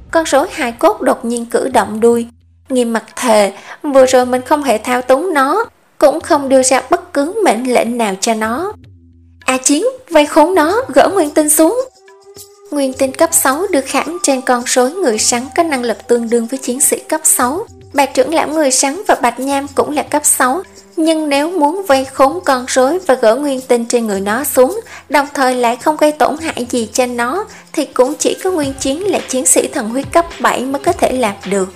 [SPEAKER 1] con rối hài cốt đột nhiên cử động đuôi. Nghiêm mặt thề, vừa rồi mình không hề thao túng nó, cũng không đưa ra bất cứ mệnh lệnh nào cho nó. A Chiến, vây khốn nó, gỡ nguyên tinh xuống. Nguyên tinh cấp sáu được khảm trên con rối người sắn có năng lực tương đương với chiến sĩ cấp sáu. Bạch trưởng lão người sắn và Bạch Nham cũng là cấp sáu, nhưng nếu muốn vây khốn con rối và gỡ nguyên tinh trên người nó xuống, đồng thời lại không gây tổn hại gì cho nó, thì cũng chỉ có Nguyên Chiến là chiến sĩ thần huyết cấp bảy mới có thể làm được.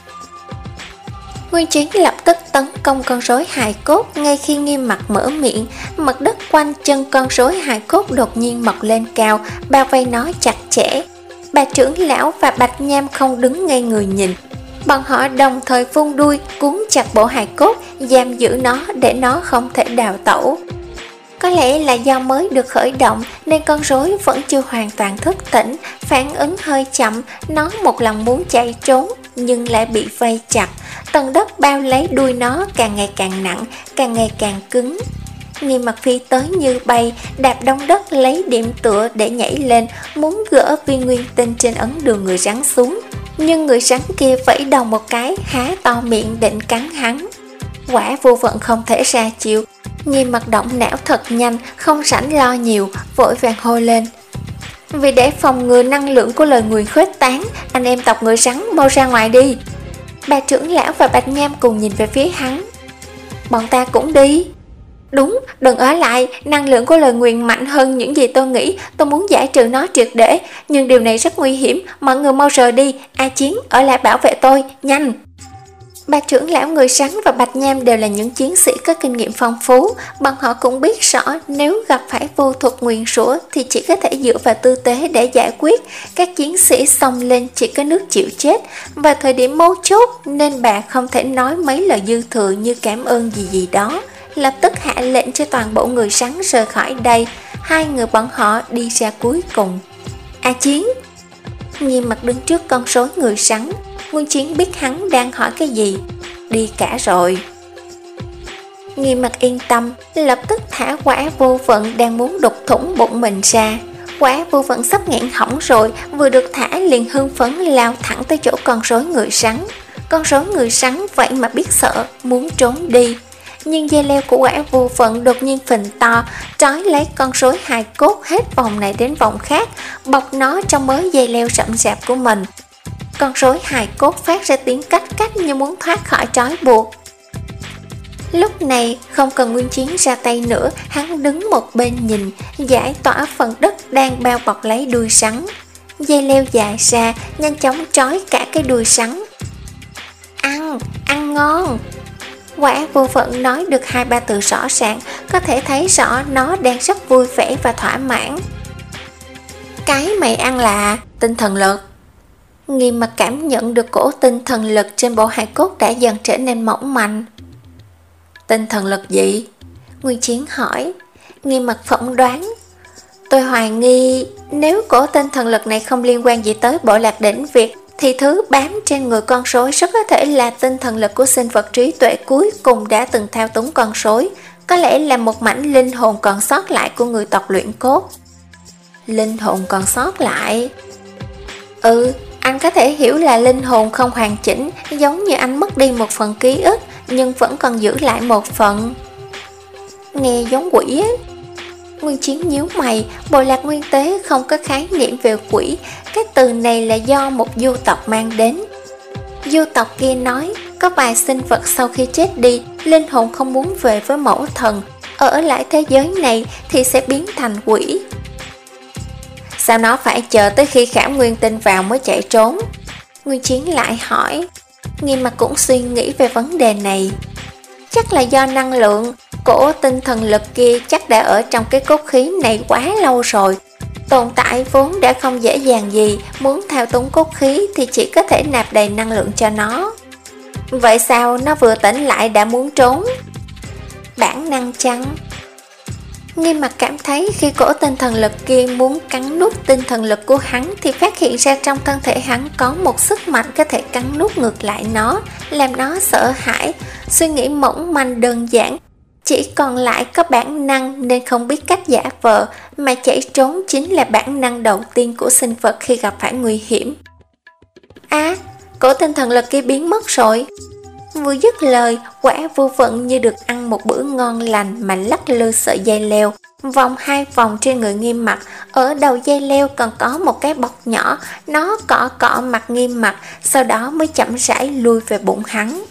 [SPEAKER 1] Nguyên Chiến lập tức tấn công con rối hài cốt. Ngay khi Nghiêm Mặt mở miệng, mặt đất quanh chân con rối hài cốt đột nhiên mọc lên cao, bao vây nó chặt chẽ. Bà trưởng lão và Bạch Nham không đứng ngay người nhìn, bọn họ đồng thời vung đuôi cuốn chặt bộ hài cốt, giam giữ nó để nó không thể đào tẩu. Có lẽ là do mới được khởi động nên con rối vẫn chưa hoàn toàn thức tỉnh, phản ứng hơi chậm. Nó một lần muốn chạy trốn nhưng lại bị vây chặt. Tầng đất bao lấy đuôi nó càng ngày càng nặng, càng ngày càng cứng. Nghiêm Mặt phi tới như bay, đạp đông đất lấy điểm tựa để nhảy lên, muốn gỡ viên nguyên tinh trên ấn đường người rắn xuống. Nhưng người rắn kia vẫy đầu một cái, há to miệng định cắn hắn. Quả vô vận không thể ra chịu. Nghiêm Mặt động não thật nhanh, không rảnh lo nhiều, vội vàng hô lên: vì để phòng ngừa năng lượng của lời nguyền khuếch tán, anh em tộc người rắn mau ra ngoài đi. Bà trưởng lão và Bạch Nham cùng nhìn về phía hắn. Bọn ta cũng đi. Đúng, đừng ở lại, năng lượng của lời nguyền mạnh hơn những gì tôi nghĩ, tôi muốn giải trừ nó triệt để, nhưng điều này rất nguy hiểm, mọi người mau rời đi. A Chiến, ở lại bảo vệ tôi, nhanh. Bà trưởng lão người rắn và Bạch Nham đều là những chiến sĩ có kinh nghiệm phong phú, bọn họ cũng biết rõ nếu gặp phải vô thuật nguyền rủa thì chỉ có thể dựa vào tư tế để giải quyết. Các chiến sĩ xông lên chỉ có nước chịu chết, và thời điểm mấu chốt nên bà không thể nói mấy lời dư thừa như cảm ơn gì gì đó. Lập tức hạ lệnh cho toàn bộ người rắn rời khỏi đây. Hai người bọn họ đi ra cuối cùng. A Chiến. Nghiêm Mặt đứng trước con rối người rắn. Nguyên Chiến biết hắn đang hỏi cái gì. Đi cả rồi. Nghiêm Mặt yên tâm, lập tức thả Quả Vô Vận đang muốn đục thủng bụng mình ra. Quả Vô Vận sắp nghẹn hỏng rồi, vừa được thả liền hưng phấn lao thẳng tới chỗ con rối người rắn. Con rối người rắn vậy mà biết sợ, muốn trốn đi. Nhưng dây leo của Quả Vô Vận đột nhiên phình to, trói lấy con rối hài cốt hết vòng này đến vòng khác, bọc nó trong mớ dây leo rậm rạp của mình. Con rối hài cốt phát ra tiếng cách cách như muốn thoát khỏi trói buộc. Lúc này không cần Nguyên Chiến ra tay nữa, hắn đứng một bên nhìn, giải tỏa phần đất đang bao bọc lấy đuôi rắn. Dây leo dài ra, nhanh chóng trói cả cái đuôi rắn. Ăn, ăn ngon. Quả Vô Vận nói được hai ba từ rõ ràng, có thể thấy rõ nó đang rất vui vẻ và thỏa mãn. Cái mày ăn là tinh thần lực. Nghiêm Mặt cảm nhận được cổ tinh thần lực trên bộ hài cốt đã dần trở nên mỏng manh. Tinh thần lực gì? Nguyên Chiến hỏi. Nghiêm Mặt phỏng đoán. Tôi hoài nghi nếu cổ tinh thần lực này không liên quan gì tới bộ lạc đỉnh Việt, thì thứ bám trên người con rối rất có thể là tinh thần lực của sinh vật trí tuệ cuối cùng đã từng thao túng con rối, có lẽ là một mảnh linh hồn còn sót lại của người tộc luyện cốt. Linh hồn còn sót lại? Ừ, anh có thể hiểu là linh hồn không hoàn chỉnh, giống như anh mất đi một phần ký ức nhưng vẫn còn giữ lại một phần. Nghe giống quỷ ấy. Nguyên Chiến nhíu mày, bộ lạc Nguyên Tế không có khái niệm về quỷ, cái từ này là do một du tộc mang đến. Du tộc kia nói, có vài sinh vật sau khi chết đi, linh hồn không muốn về với mẫu thần, ở lại thế giới này thì sẽ biến thành quỷ. Sao nó phải chờ tới khi khảm nguyên tinh vào mới chạy trốn? Nguyên Chiến lại hỏi. Nghiêm Mặt cũng suy nghĩ về vấn đề này. Chắc là do năng lượng, cổ tinh thần lực kia chắc đã ở trong cái cốt khí này quá lâu rồi. Tồn tại vốn đã không dễ dàng gì, muốn thao túng cốt khí thì chỉ có thể nạp đầy năng lượng cho nó. Vậy sao nó vừa tỉnh lại đã muốn trốn? Bản năng chăng? Nghiêm Mặt cảm thấy khi cổ tinh thần lực kia muốn cắn nuốt tinh thần lực của hắn thì phát hiện ra trong thân thể hắn có một sức mạnh có thể cắn nuốt ngược lại nó, làm nó sợ hãi. Suy nghĩ mỏng manh đơn giản, chỉ còn lại có bản năng nên không biết cách giả vờ, mà chạy trốn chính là bản năng đầu tiên của sinh vật khi gặp phải nguy hiểm. À, cổ tinh thần lực kia biến mất rồi. Vừa dứt lời, Quả Vô Vận như được ăn một bữa ngon lành mà lắc lư sợi dây leo, vòng hai vòng trên người Nghiêm Mặc. Ở đầu dây leo còn có một cái bọc nhỏ, nó cọ cọ mặt Nghiêm Mặc, sau đó mới chậm rãi lui về bụng hắn.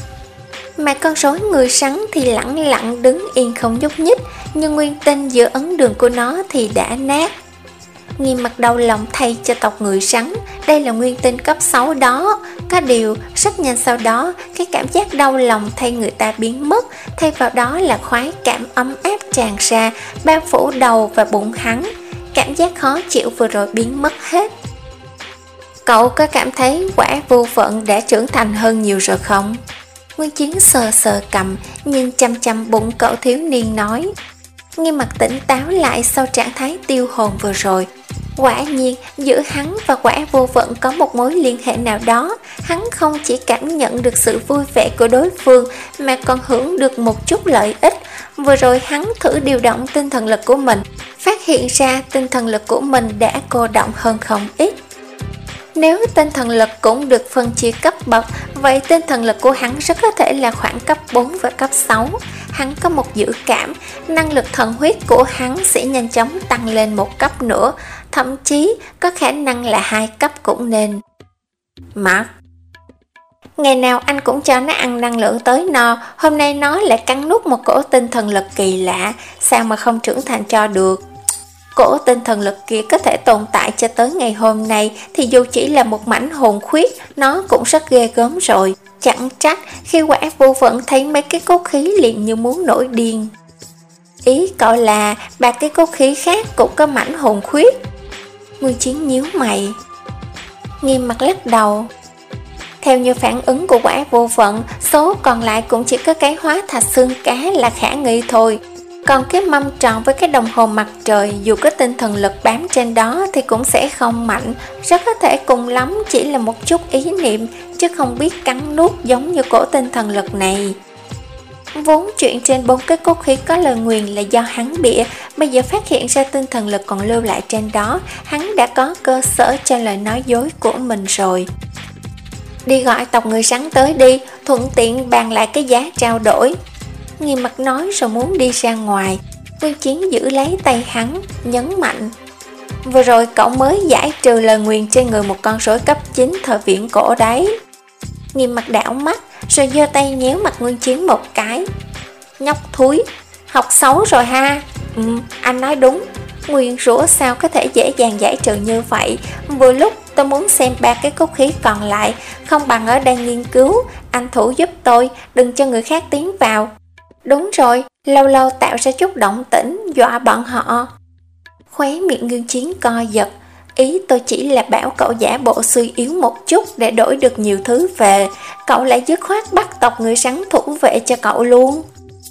[SPEAKER 1] Mà con rối người sắn thì lẳng lặng đứng yên không nhúc nhích, nhưng nguyên tinh giữa ấn đường của nó thì đã nát. Nghiêm Mặc đau lòng thay cho tộc người sắn, đây là nguyên tinh cấp sáu đó. Có điều, rất nhanh sau đó, cái cảm giác đau lòng thay người ta biến mất, thay vào đó là khoái cảm ấm áp tràn ra, bao phủ đầu và bụng hắn. Cảm giác khó chịu vừa rồi biến mất hết. Cậu có cảm thấy Quả Vô Vận đã trưởng thành hơn nhiều rồi không? Nguyên Chiến sờ sờ cầm, nhìn chăm chăm bụng cậu thiếu niên nói. Nghiêm Mặc tỉnh táo lại sau trạng thái tiêu hồn vừa rồi. Quả nhiên, giữa hắn và Quả Vô Vận có một mối liên hệ nào đó. Hắn không chỉ cảm nhận được sự vui vẻ của đối phương, mà còn hưởng được một chút lợi ích. Vừa rồi hắn thử điều động tinh thần lực của mình, phát hiện ra tinh thần lực của mình đã cô động hơn không ít. Nếu tinh thần lực cũng được phân chia cấp bậc, vậy tinh thần lực của hắn rất có thể là khoảng cấp bốn và cấp sáu. Hắn có một dự cảm, năng lực thần huyết của hắn sẽ nhanh chóng tăng lên một cấp nữa, thậm chí có khả năng là hai cấp cũng nên. Mặc, ngày nào anh cũng cho nó ăn năng lượng tới no, hôm nay nó lại cắn nuốt một cổ tinh thần lực kỳ lạ, sao mà không trưởng thành cho được. Cổ tinh thần lực kia có thể tồn tại cho tới ngày hôm nay thì dù chỉ là một mảnh hồn khuyết, nó cũng rất ghê gớm rồi. Chẳng trách khi Quả Vô Vận thấy mấy cái cốt khí liền như muốn nổi điên. Ý cậu là ba cái cốt khí khác cũng có mảnh hồn khuyết? Nguyên Chiến nhíu mày. Nghiêm Mặc lắc đầu. Theo như phản ứng của Quả Vô Vận, số còn lại cũng chỉ có cái hóa thạch xương cá là khả nghi thôi. Còn cái mâm tròn với cái đồng hồ mặt trời, dù có tinh thần lực bám trên đó thì cũng sẽ không mạnh, rất có thể cùng lắm chỉ là một chút ý niệm, chứ không biết cắn nuốt giống như cổ tinh thần lực này. Vốn chuyện trên bốn cái cốt khí có lời nguyền là do hắn bịa, bây giờ phát hiện ra tinh thần lực còn lưu lại trên đó, hắn đã có cơ sở cho lời nói dối của mình rồi. Đi gọi tộc người sắn tới đi, thuận tiện bàn lại cái giá trao đổi. Nghiêm Mặc nói rồi muốn đi ra ngoài. Nguyên Chiến giữ lấy tay hắn, nhấn mạnh. Vừa rồi cậu mới giải trừ lời nguyền trên người một con rối cấp chín thời viễn cổ đấy. Nghiêm Mặc đảo mắt, rồi giơ tay nhéo mặt Nguyên Chiến một cái. Nhóc thúi, học xấu rồi ha. Ừ, anh nói đúng. Nguyên rủa sao có thể dễ dàng giải trừ như vậy. Vừa lúc tôi muốn xem ba cái cốt khí còn lại, không bằng ở đây nghiên cứu. Anh thủ giúp tôi, đừng cho người khác tiến vào. Đúng rồi, lâu lâu tạo ra chút động tĩnh, dọa bọn họ. Khóe miệng Nguyên Chiến co giật. Ý tôi chỉ là bảo cậu giả bộ suy yếu một chút để đổi được nhiều thứ về. Cậu lại dứt khoát bắt tộc người sắn thủ vệ cho cậu luôn.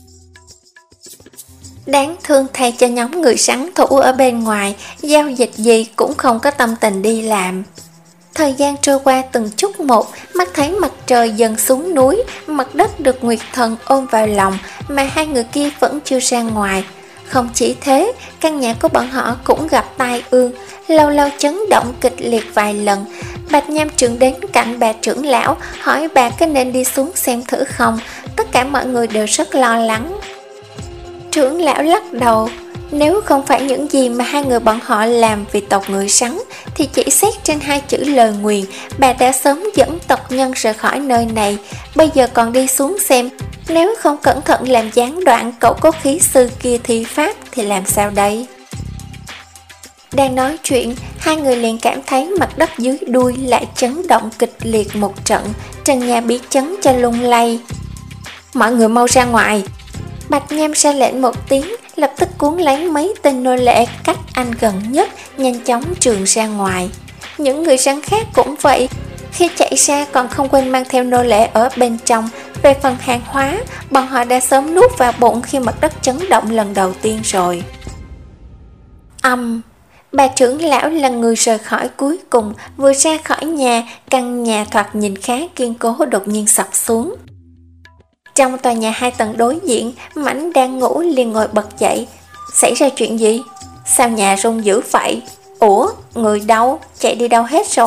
[SPEAKER 1] Đáng thương thay cho nhóm người sắn thủ ở bên ngoài, giao dịch gì cũng không có tâm tình đi làm. Thời gian trôi qua từng chút một, mắt thấy mặt trời dần xuống núi, mặt đất được Nguyệt Thần ôm vào lòng, mà hai người kia vẫn chưa ra ngoài. Không chỉ thế, căn nhà của bọn họ cũng gặp tai ương, lâu lâu chấn động kịch liệt vài lần. Bạch Nham Trưởng đến cạnh bà trưởng lão, hỏi bà có nên đi xuống xem thử không. Tất cả mọi người đều rất lo lắng. Trưởng lão lắc đầu. Nếu không phải những gì mà hai người bọn họ làm vì tộc người sắn, thì chỉ xét trên hai chữ lời nguyền, bà đã sớm dẫn tộc nhân rời khỏi nơi này. Bây giờ còn đi xuống xem, nếu không cẩn thận làm gián đoạn cậu cốt khí sư kia thi pháp thì làm sao đây? Đang nói chuyện, hai người liền cảm thấy mặt đất dưới đuôi lại chấn động kịch liệt một trận, trần nhà bị chấn cho lung lay. Mọi người mau ra ngoài! Bạch Nham ra lệnh một tiếng, lập tức cuốn lấy mấy tên nô lệ cách anh gần nhất, nhanh chóng trườn ra ngoài. Những người săn khác cũng vậy, khi chạy ra còn không quên mang theo nô lệ ở bên trong. Về phần hàng hóa, bọn họ đã sớm nuốt vào bụng khi mặt đất chấn động lần đầu tiên rồi. Âm, um, bà trưởng lão là người rời khỏi cuối cùng, vừa ra khỏi nhà, căn nhà thoạt nhìn khá kiên cố đột nhiên sập xuống. Trong tòa nhà hai tầng đối diện, Mãnh đang ngủ liền ngồi bật dậy. Xảy ra chuyện gì? Sao nhà rung dữ vậy? Ủa, người đâu? Chạy đi đâu hết rồi?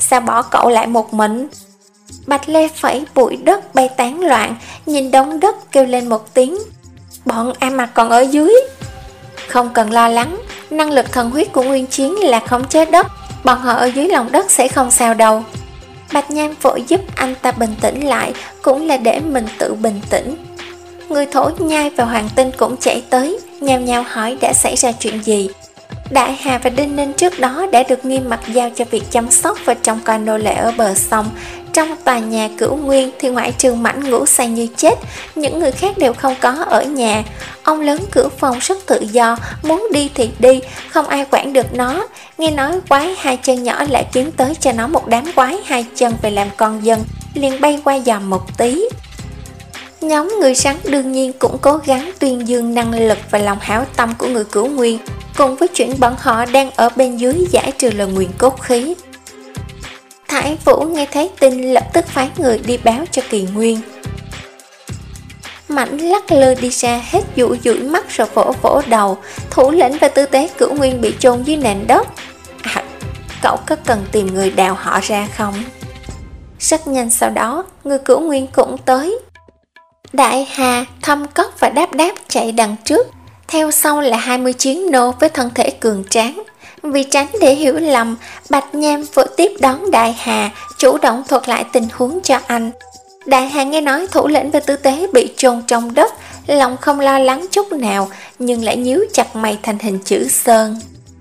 [SPEAKER 1] sao bỏ cậu lại một mình? Bạch Lê phẩy bụi đất bay tán loạn, nhìn đống đất kêu lên một tiếng. Bọn A Mặc còn ở dưới. Không cần lo lắng, năng lực thần huyết của Nguyên Chiến là khống chế đất, bọn họ ở dưới lòng đất sẽ không sao đâu. Bạch Nham vội giúp anh ta bình tĩnh lại, cũng là để mình tự bình tĩnh. Người Thổ Nhai và Hoàng Tinh cũng chạy tới, nhao nhao hỏi đã xảy ra chuyện gì. Đại Hà và Đinh Ninh trước đó đã được Nghiêm Mặc giao cho việc chăm sóc và trông coi nô lệ ở bờ sông. Trong tòa nhà Cửu Nguyên thì ngoại trừ Mãnh ngủ say như chết, những người khác đều không có ở nhà. Ông lớn Cửu Phong rất tự do, muốn đi thì đi, không ai quản được nó. Nghe nói quái hai chân nhỏ lại kiếm tới cho nó một đám quái hai chân về làm con dân, liền bay qua dòm một tí. Nhóm người rắn đương nhiên cũng cố gắng tuyên dương năng lực và lòng hảo tâm của người Cửu Nguyên, cùng với chuyện bọn họ đang ở bên dưới giải trừ lời nguyền cốt khí. Thải Vũ nghe thấy tin lập tức phái người đi báo cho Kỳ Nguyên. Mảnh lắc lơ đi ra hết dụi dụi mắt rồi vỗ vỗ đầu. Thủ lĩnh và tư tế Cửu Nguyên bị chôn dưới nền đất. À, cậu có cần tìm người đào họ ra không? Rất nhanh sau đó, người Cửu Nguyên cũng tới. Đại Hà, Thâm Cốc và Đáp Đáp chạy đằng trước, theo sau là hai mươi chiến nô với thân thể cường tráng. Vì tránh để hiểu lầm, Bạch Nham vội tiếp đón Đại Hà, chủ động thuật lại tình huống cho anh. Đại Hà nghe nói thủ lĩnh và tư tế bị chôn trong đất, lòng không lo lắng chút nào, nhưng lại nhíu chặt mày thành hình chữ sơn.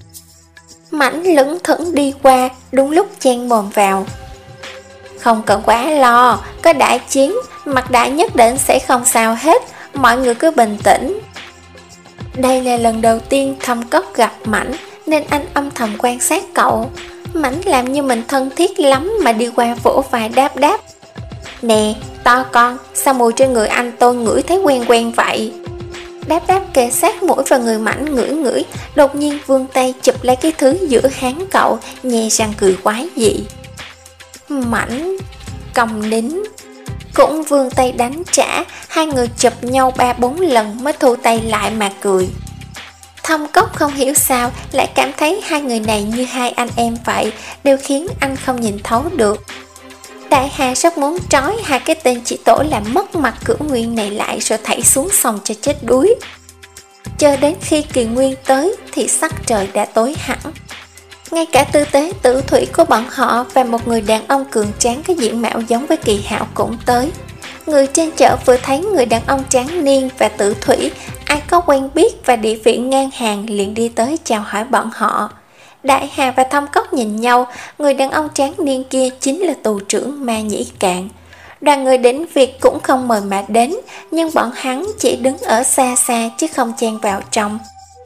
[SPEAKER 1] Mảnh lững thững đi qua, đúng lúc chen mồm vào. Không cần quá lo, có đại chiến, Mặt Đại nhất định sẽ không sao hết, mọi người cứ bình tĩnh. Đây là lần đầu tiên Thâm Cốc gặp Mảnh, nên anh âm thầm quan sát cậu. Mảnh làm như mình thân thiết lắm mà đi qua vỗ vai Đáp Đáp. Nè, to con, sao mùi trên người anh tôi ngửi thấy quen quen vậy? Đáp Đáp kề sát mũi vào người Mảnh ngửi ngửi, đột nhiên vươn tay chụp lấy cái thứ giữa háng cậu, nhe răng cười quái dị. Mảnh còng nín, cũng vươn tay đánh trả, hai người chụp nhau ba bốn lần mới thu tay lại mà cười. Thâm Cốc không hiểu sao lại cảm thấy hai người này như hai anh em vậy, đều khiến anh không nhìn thấu được. Đại Hà rất muốn trói hai cái tên chỉ tổ làm mất mặt Cửu Nguyên này lại rồi thảy xuống sông cho chết đuối. Chờ đến khi Kỳ Nguyên tới thì sắc trời đã tối hẳn. Ngay cả tư tế Tử Thủy của bọn họ và một người đàn ông cường tráng có diện mạo giống với Kỳ Hạo cũng tới. Người trên chợ vừa thấy người đàn ông tráng niên và Tử Thủy, ai có quen biết và địa vị ngang hàng liền đi tới chào hỏi bọn họ. Đại Hà và Thâm Cốc nhìn nhau, người đàn ông tráng niên kia chính là tù trưởng Ma Nhĩ Cạn. Đoàn người đến việc cũng không mời mà đến, nhưng bọn hắn chỉ đứng ở xa xa chứ không chen vào trong.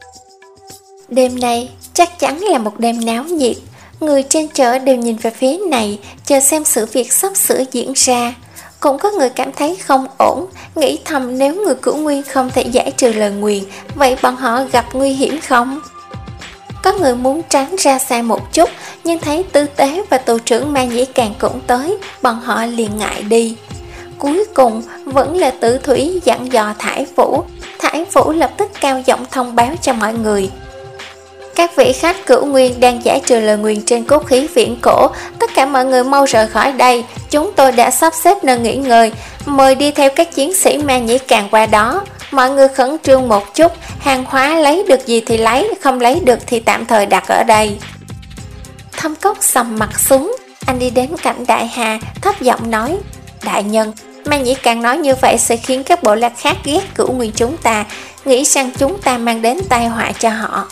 [SPEAKER 1] Đêm nay chắc chắn là một đêm náo nhiệt, người trên chợ đều nhìn về phía này, chờ xem sự việc sắp sửa diễn ra. Cũng có người cảm thấy không ổn, nghĩ thầm nếu người Cửu Nguyên không thể giải trừ lời nguyền, vậy bọn họ gặp nguy hiểm không? Có người muốn tránh ra xa một chút, nhưng thấy tư tế và tù trưởng Ma Nhĩ Càn cũng tới, bọn họ liền ngại đi. Cuối cùng vẫn là Tử Thủy dặn dò Thải Vũ. Thải Vũ lập tức cao giọng thông báo cho mọi người. Các vị khách Cửu Nguyên đang giải trừ lời nguyền trên cốt khí viễn cổ, tất cả mọi người mau rời khỏi đây, chúng tôi đã sắp xếp nơi nghỉ ngơi, mời đi theo các chiến sĩ Ma Nhĩ Càn qua đó. Mọi người khẩn trương một chút, hàng hóa lấy được gì thì lấy, không lấy được thì tạm thời đặt ở đây. Thâm Cốc sầm mặt xuống, anh đi đến cạnh Đại Hà, thấp giọng nói, đại nhân, Ma Nhĩ Càn nói như vậy sẽ khiến các bộ lạc khác ghét Cửu Nguyên chúng ta, nghĩ rằng chúng ta mang đến tai họa cho họ.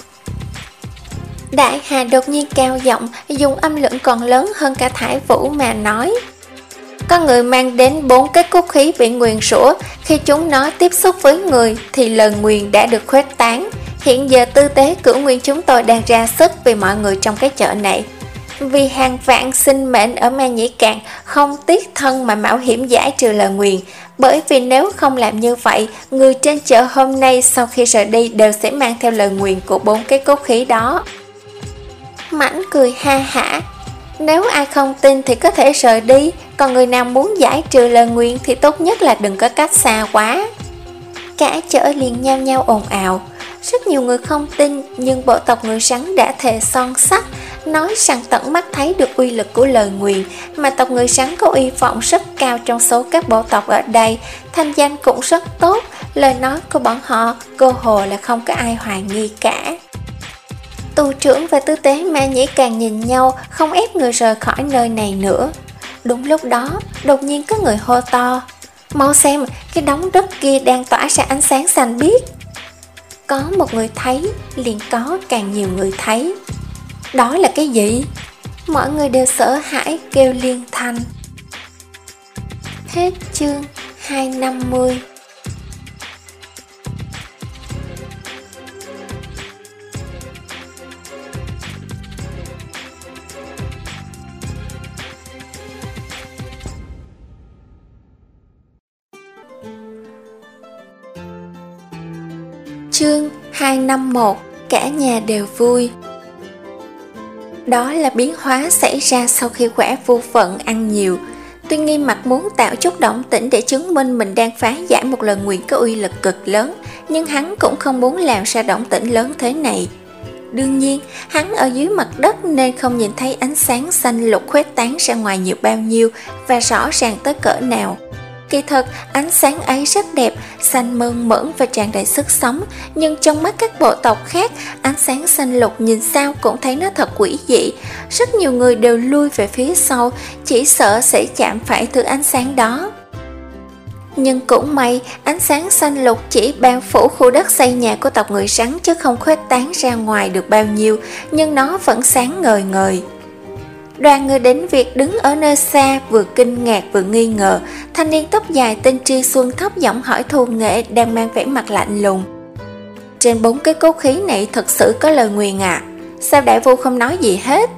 [SPEAKER 1] Đại Hà đột nhiên cao giọng, dùng âm lượng còn lớn hơn cả Thải Vũ mà nói, có người mang đến bốn cái cốt khí bị nguyền rủa, khi chúng nó tiếp xúc với người thì lời nguyền đã được khuếch tán. Hiện giờ tư tế Cửu Nguyên chúng tôi đang ra sức vì mọi người trong cái chợ này, vì hàng vạn sinh mệnh ở Ma Nhĩ Cạn không tiếc thân mà mạo hiểm giải trừ lời nguyền, bởi vì nếu không làm như vậy, người trên chợ hôm nay sau khi rời đi đều sẽ mang theo lời nguyền của bốn cái cốt khí đó. Mãnh cười ha hả, nếu ai không tin thì có thể rời đi, còn người nào muốn giải trừ lời nguyền thì tốt nhất là đừng có cách xa quá. Cả chợ liền nhao nhao ồn ào. Rất nhiều người không tin, nhưng bộ tộc người rắn đã thề son sắt, nói rằng tận mắt thấy được uy lực của lời nguyền, mà tộc người Sắn có uy vọng rất cao trong số các bộ tộc ở đây, thanh danh cũng rất tốt, lời nói của bọn họ cơ hồ là không có ai hoài nghi cả. Tù trưởng và tư tế Ma Nhĩ càng nhìn nhau, không ép người rời khỏi nơi này nữa. Đúng lúc đó, đột nhiên có người hô to: "Mau xem, cái đống đất kia đang tỏa ra ánh sáng xanh biếc." Có một người thấy, liền có càng nhiều người thấy. Đó là cái gì? Mọi người đều sợ hãi kêu liên thanh. Hết chương hai trăm năm mươi. Chương hai trăm năm mươi mốt. Cả nhà đều vui. Đó là biến hóa xảy ra sau khi quả vô phận ăn nhiều. Tuy Nghiêm Mặc muốn tạo chút động tĩnh để chứng minh mình đang phá giải một lời nguyền có uy lực cực lớn, nhưng hắn cũng không muốn làm ra động tĩnh lớn thế này. Đương nhiên, hắn ở dưới mặt đất nên không nhìn thấy ánh sáng xanh lục khuếch tán ra ngoài nhiều bao nhiêu và rõ ràng tới cỡ nào. Kỳ thật, ánh sáng ấy rất đẹp, xanh mơn mởn và tràn đầy sức sống, nhưng trong mắt các bộ tộc khác, ánh sáng xanh lục nhìn sao cũng thấy nó thật quỷ dị. Rất nhiều người đều lui về phía sau, chỉ sợ sẽ chạm phải thứ ánh sáng đó. Nhưng cũng may, ánh sáng xanh lục chỉ bao phủ khu đất xây nhà của tộc người Sắn chứ không khuếch tán ra ngoài được bao nhiêu, nhưng nó vẫn sáng ngời ngời. Đoàn người đến việc đứng ở nơi xa vừa kinh ngạc vừa nghi ngờ. Thanh niên tóc dài tên Tri Xuân thấp giọng hỏi Thu Nghệ đang mang vẻ mặt lạnh lùng: "Trên bốn cái cốt khí này thật sự có lời nguyền à? Sao đại vu không nói gì hết?"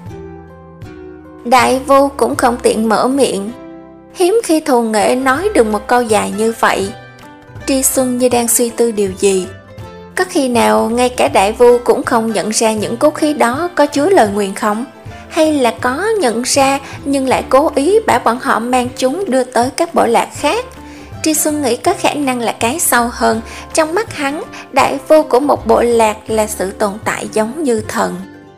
[SPEAKER 1] Đại vu cũng không tiện mở miệng. Hiếm khi Thu Nghệ nói được một câu dài như vậy. Tri Xuân như đang suy tư điều gì. Có khi nào ngay cả đại vu cũng không nhận ra những cốt khí đó có chứa lời nguyền không? Hay là có nhận ra nhưng lại cố ý bảo bọn họ mang chúng đưa tới các bộ lạc khác? Tri Xuân nghĩ có khả năng là cái sau hơn. Trong mắt hắn, đại vô của một bộ lạc là sự tồn tại giống như thần.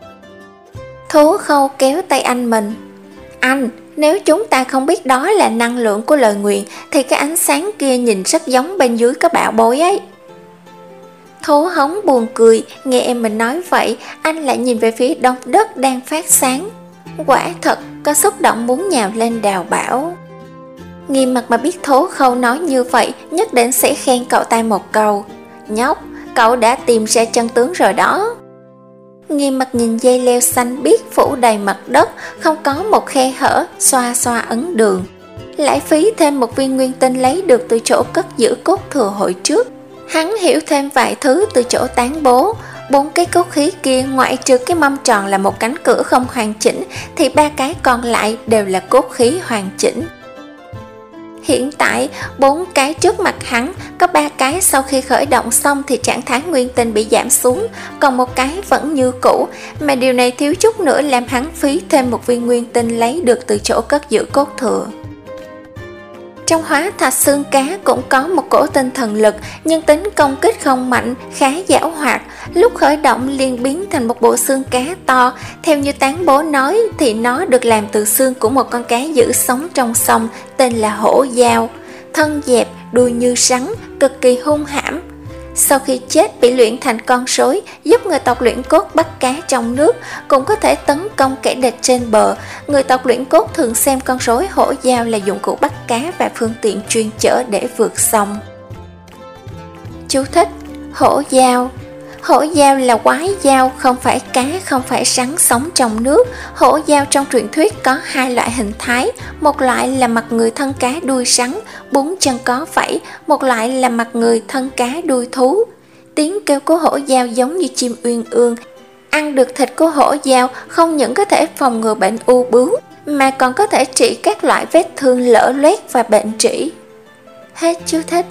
[SPEAKER 1] Thú Khâu kéo tay anh mình: "Anh, nếu chúng ta không biết đó là năng lượng của lời nguyền thì cái ánh sáng kia nhìn rất giống bên dưới có bạo bối ấy." Thú Hống buồn cười, nghe em mình nói vậy, anh lại nhìn về phía đống đất đang phát sáng. Quả thật, có xúc động muốn nhào lên đào bão. Nghiêm Mặc mà biết Thú Khâu nói như vậy, nhất định sẽ khen cậu ta một câu: "Nhóc, cậu đã tìm ra chân tướng rồi đó." Nghiêm Mặc nhìn dây leo xanh biếc phủ đầy mặt đất, không có một khe hở, xoa xoa ấn đường. Lại phí thêm một viên nguyên tinh lấy được từ chỗ cất giữ cốt thừa hồi trước. Hắn hiểu thêm vài thứ từ chỗ tán bố. Bốn cái cốt khí kia ngoại trừ cái mâm tròn là một cánh cửa không hoàn chỉnh thì ba cái còn lại đều là cốt khí hoàn chỉnh. Hiện tại, bốn cái trước mặt hắn có ba cái sau khi khởi động xong thì trạng thái nguyên tinh bị giảm xuống, còn một cái vẫn như cũ, mà điều này thiếu chút nữa làm hắn phí thêm một viên nguyên tinh lấy được từ chỗ cất giữ cốt thừa. Trong hóa thạch xương cá cũng có một cổ tinh thần lực, nhưng tính công kích không mạnh, khá giảo hoạt. Lúc khởi động liền biến thành một bộ xương cá to. Theo như tán bố nói thì nó được làm từ xương của một con cá dữ sống trong sông, tên là hổ dao. Thân dẹp, đuôi như rắn, cực kỳ hung hãm. Sau khi chết bị luyện thành con sói, giúp người tộc luyện cốt bắt cá trong nước, cũng có thể tấn công kẻ địch trên bờ. Người tộc luyện cốt thường xem con sói hổ dao là dụng cụ bắt cá và phương tiện chuyên chở để vượt sông. Chú thích: hổ dao. Hổ dao là quái dao, không phải cá, không phải rắn sống trong nước. Hổ dao trong truyền thuyết có hai loại hình thái, một loại là mặt người thân cá đuôi rắn, bốn chân có vảy, một loại là mặt người thân cá đuôi thú. Tiếng kêu của hổ dao giống như chim uyên ương. Ăn được thịt của hổ dao không những có thể phòng ngừa bệnh u bướu, mà còn có thể trị các loại vết thương lở loét và bệnh trĩ. Hết chú thích.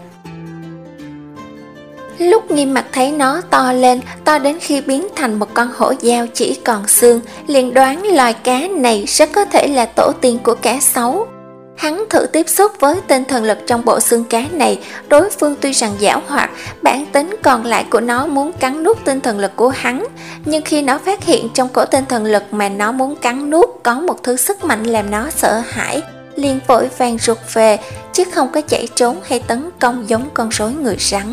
[SPEAKER 1] Lúc Nghiêm Mặc thấy nó to lên, to đến khi biến thành một con hổ dao chỉ còn xương, liền đoán loài cá này rất có thể là tổ tiên của cá sấu. Hắn thử tiếp xúc với tinh thần lực trong bộ xương cá này, đối phương tuy rằng giảo hoạt, bản tính còn lại của nó muốn cắn nuốt tinh thần lực của hắn, nhưng khi nó phát hiện trong cổ tinh thần lực mà nó muốn cắn nuốt có một thứ sức mạnh làm nó sợ hãi, liền vội vàng rụt về, chứ không có chạy trốn hay tấn công giống con rối người rắn.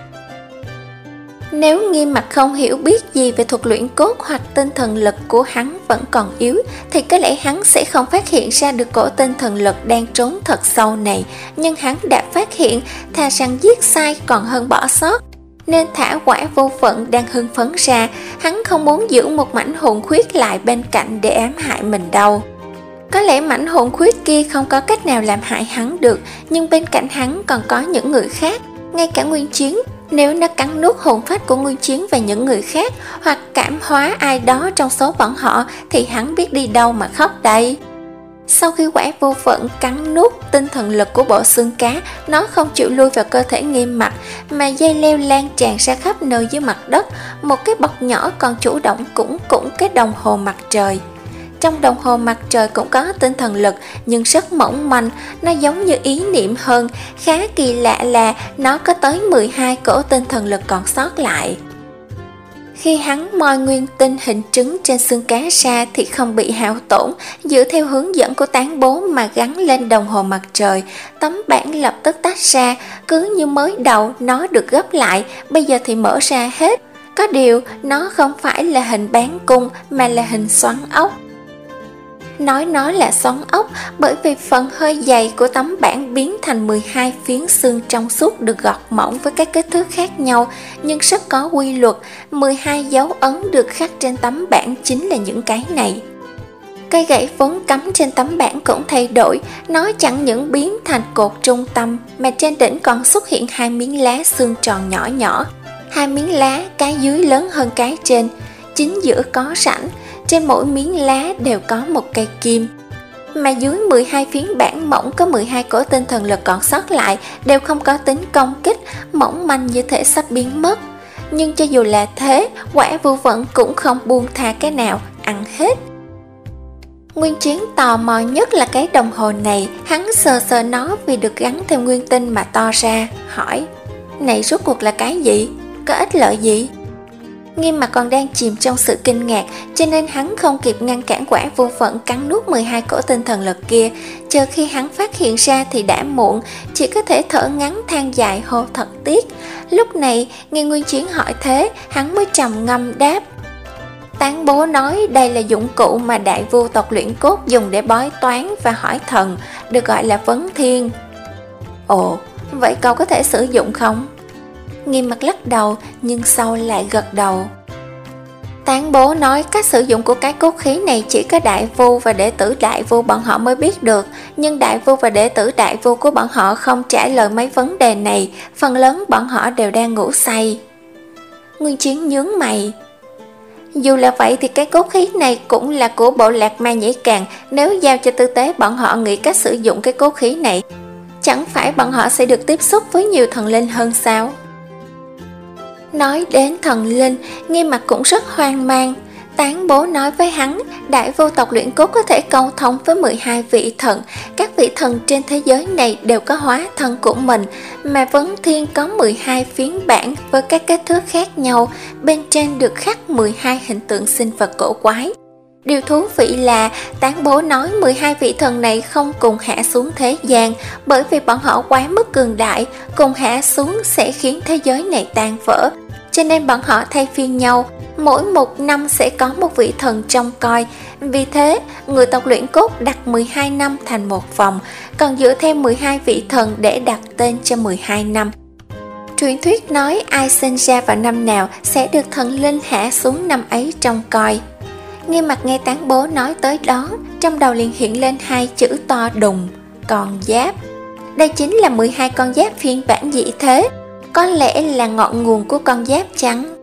[SPEAKER 1] Nếu Nghiêm Mặc không hiểu biết gì về thuật luyện cốt hoặc tinh thần lực của hắn vẫn còn yếu, thì có lẽ hắn sẽ không phát hiện ra được cổ tinh thần lực đang trốn thật sâu này, nhưng hắn đã phát hiện, thà rằng giết sai còn hơn bỏ sót, nên thả quả vô phận đang hưng phấn ra. Hắn không muốn giữ một mảnh hồn khuyết lại bên cạnh để ám hại mình đâu. Có lẽ mảnh hồn khuyết kia không có cách nào làm hại hắn được, nhưng bên cạnh hắn còn có những người khác, ngay cả Nguyên Chiến. Nếu nó cắn nuốt hồn phách của Nguyên Chiến và những người khác, hoặc cảm hóa ai đó trong số bọn họ, thì hắn biết đi đâu mà khóc đây. Sau khi quả vô phận cắn nuốt tinh thần lực của bộ xương cá, nó không chịu lui vào cơ thể Nghiêm Mặc, mà dây leo lan tràn ra khắp nơi dưới mặt đất. Một cái bọc nhỏ còn chủ động củng củng cái đồng hồ mặt trời. Trong đồng hồ mặt trời cũng có tinh thần lực, nhưng rất mỏng manh, nó giống như ý niệm hơn. Khá kỳ lạ là nó có tới mười hai cổ tinh thần lực còn sót lại. Khi hắn moi nguyên tinh hình trứng trên xương cá ra thì không bị hao tổn, dựa theo hướng dẫn của Tán Bố mà gắn lên đồng hồ mặt trời. Tấm bảng lập tức tách ra, cứ như mới đầu nó được gấp lại, bây giờ thì mở ra hết. Có điều nó không phải là hình bán cung mà là hình xoắn ốc. Nói nó là xoắn ốc bởi vì phần hơi dày của tấm bảng biến thành mười hai phiến xương trong suốt được gọt mỏng với các kích thước khác nhau, nhưng rất có quy luật. mười hai dấu ấn được khắc trên tấm bảng chính là những cái này. Cây gậy vốn cắm trên tấm bảng cũng thay đổi, nó chẳng những biến thành cột trung tâm mà trên đỉnh còn xuất hiện hai miếng lá xương tròn nhỏ nhỏ. Hai miếng lá, cái dưới lớn hơn cái trên, chính giữa có rãnh. Trên mỗi miếng lá đều có một cây kim. Mà dưới mười hai phiến bảng mỏng có mười hai cổ tinh thần lực còn sót lại, đều không có tính công kích, mỏng manh như thể sắp biến mất. Nhưng cho dù là thế, quả vô vận cũng không buông tha cái nào, ăn hết. Nguyên Chiến tò mò nhất là cái đồng hồ này, hắn sờ sờ nó vì được gắn thêm nguyên tinh mà to ra, hỏi: này rốt cuộc là cái gì? Có ích lợi gì? Nghiêm Mặc còn đang chìm trong sự kinh ngạc, cho nên hắn không kịp ngăn cản quả vô phận cắn nuốt mười hai cổ tinh thần lực kia. Chờ khi hắn phát hiện ra thì đã muộn, chỉ có thể thở ngắn than dài hô thật tiếc. Lúc này nghe Nguyên Chiến hỏi thế, hắn mới trầm ngâm đáp: Tán Bố nói đây là dụng cụ mà đại vua tộc luyện cốt dùng để bói toán và hỏi thần, được gọi là vấn thiên. Ồ, vậy cậu có thể sử dụng không? Nghiêm Mặc lắc đầu, nhưng sau lại gật đầu. Tán Bố nói cách sử dụng của cái cốt khí này chỉ có đại vu và đệ tử đại vu bọn họ mới biết được, nhưng đại vu và đệ tử đại vu của bọn họ không trả lời mấy vấn đề này, phần lớn bọn họ đều đang ngủ say. Nguyên Chiến nhướng mày. Dù là vậy thì cái cốt khí này cũng là của bộ lạc ma nhĩ càng, nếu giao cho tư tế bọn họ nghĩ cách sử dụng cái cốt khí này, chẳng phải bọn họ sẽ được tiếp xúc với nhiều thần linh hơn sao? Nói đến thần linh, Nghiêm Mặc cũng rất hoang mang. Tán Bố nói với hắn, đại vô tộc luyện cốt có thể câu thông với mười hai vị thần. Các vị thần trên thế giới này đều có hóa thân của mình, mà vấn thiên có mười hai phiến bản với các kích thước khác nhau, bên trên được khắc mười hai hình tượng sinh vật cổ quái. Điều thú vị là Tán Bố nói mười hai vị thần này không cùng hạ xuống thế gian, bởi vì bọn họ quá mức cường đại, cùng hạ xuống sẽ khiến thế giới này tan vỡ. Cho nên bọn họ thay phiên nhau, mỗi một năm sẽ có một vị thần trông coi. Vì thế, người tộc luyện cốt đặt mười hai năm thành một vòng, còn dựa theo mười hai vị thần để đặt tên cho mười hai năm. Truyền thuyết nói ai sinh ra vào năm nào sẽ được thần linh hạ xuống năm ấy trông coi. Nghiêm Mặc nghe Tán Bố nói tới đó, trong đầu liền hiện lên hai chữ to đùng, con giáp. Đây chính là mười hai con giáp phiên bản dị thế, có lẽ là ngọn nguồn của con giáp trắng.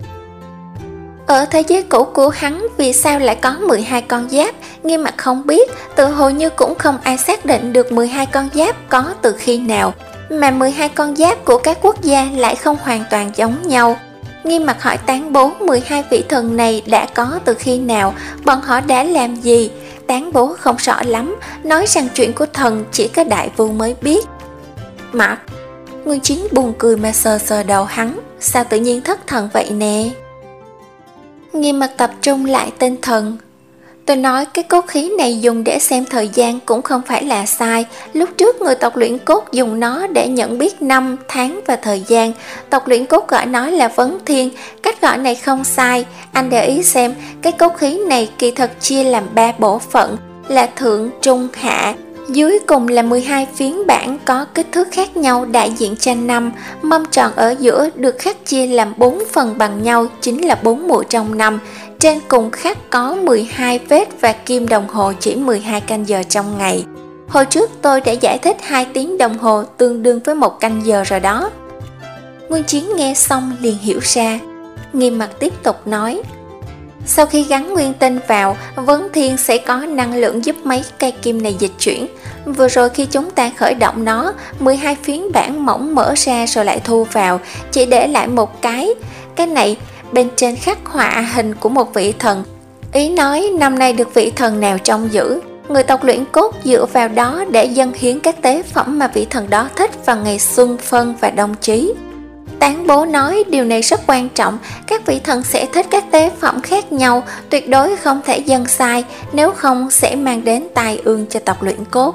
[SPEAKER 1] Ở thế giới cũ của hắn vì sao lại có mười hai con giáp, Nghiêm Mặc không biết, tự hồ như cũng không ai xác định được mười hai con giáp có từ khi nào, mà mười hai con giáp của các quốc gia lại không hoàn toàn giống nhau. Nghiêm Mặc hỏi Tán Bố mười hai vị thần này đã có từ khi nào, bọn họ đã làm gì. Tán bố không rõ lắm, nói rằng chuyện của thần chỉ có đại vu mới biết. Mặt Nguyên Chiến buồn cười mà sờ sờ đầu hắn, sao tự nhiên thất thần vậy nè? Nghiêm Mặt tập trung lại tinh thần. Tôi nói cái cốt khí này dùng để xem thời gian cũng không phải là sai. Lúc trước người tộc luyện cốt dùng nó để nhận biết năm, tháng và thời gian. Tộc luyện cốt gọi nó là vấn thiên. Cách gọi này không sai. Anh để ý xem, cái cốt khí này kỳ thực chia làm ba bộ phận là thượng, trung, hạ. Dưới cùng là mười hai phiến bản có kích thước khác nhau đại diện cho năm. Mâm tròn ở giữa được khắc chia làm bốn phần bằng nhau, chính là bốn mùa trong năm. Trên cùng khắc có mười hai vết và kim đồng hồ chỉ mười hai canh giờ trong ngày. Hồi trước tôi đã giải thích hai tiếng đồng hồ tương đương với một canh giờ rồi đó. Nguyên Chiến nghe xong liền hiểu ra. Nghiêm Mặt tiếp tục nói, sau khi gắn nguyên tinh vào, vấn thiên sẽ có năng lượng giúp mấy cây kim này dịch chuyển. Vừa rồi khi chúng ta khởi động nó, mười hai phiến bản mỏng mở ra rồi lại thu vào, chỉ để lại một cái. Cái này bên trên khắc họa hình của một vị thần. Ý nói năm nay được vị thần nào trông giữ. Người tộc luyện cốt dựa vào đó để dâng hiến các tế phẩm mà vị thần đó thích vào ngày xuân phân và đông chí. Tán bố nói điều này rất quan trọng, các vị thần sẽ thích các tế phẩm khác nhau, tuyệt đối không thể dâng sai, nếu không sẽ mang đến tai ương cho tộc luyện cốt.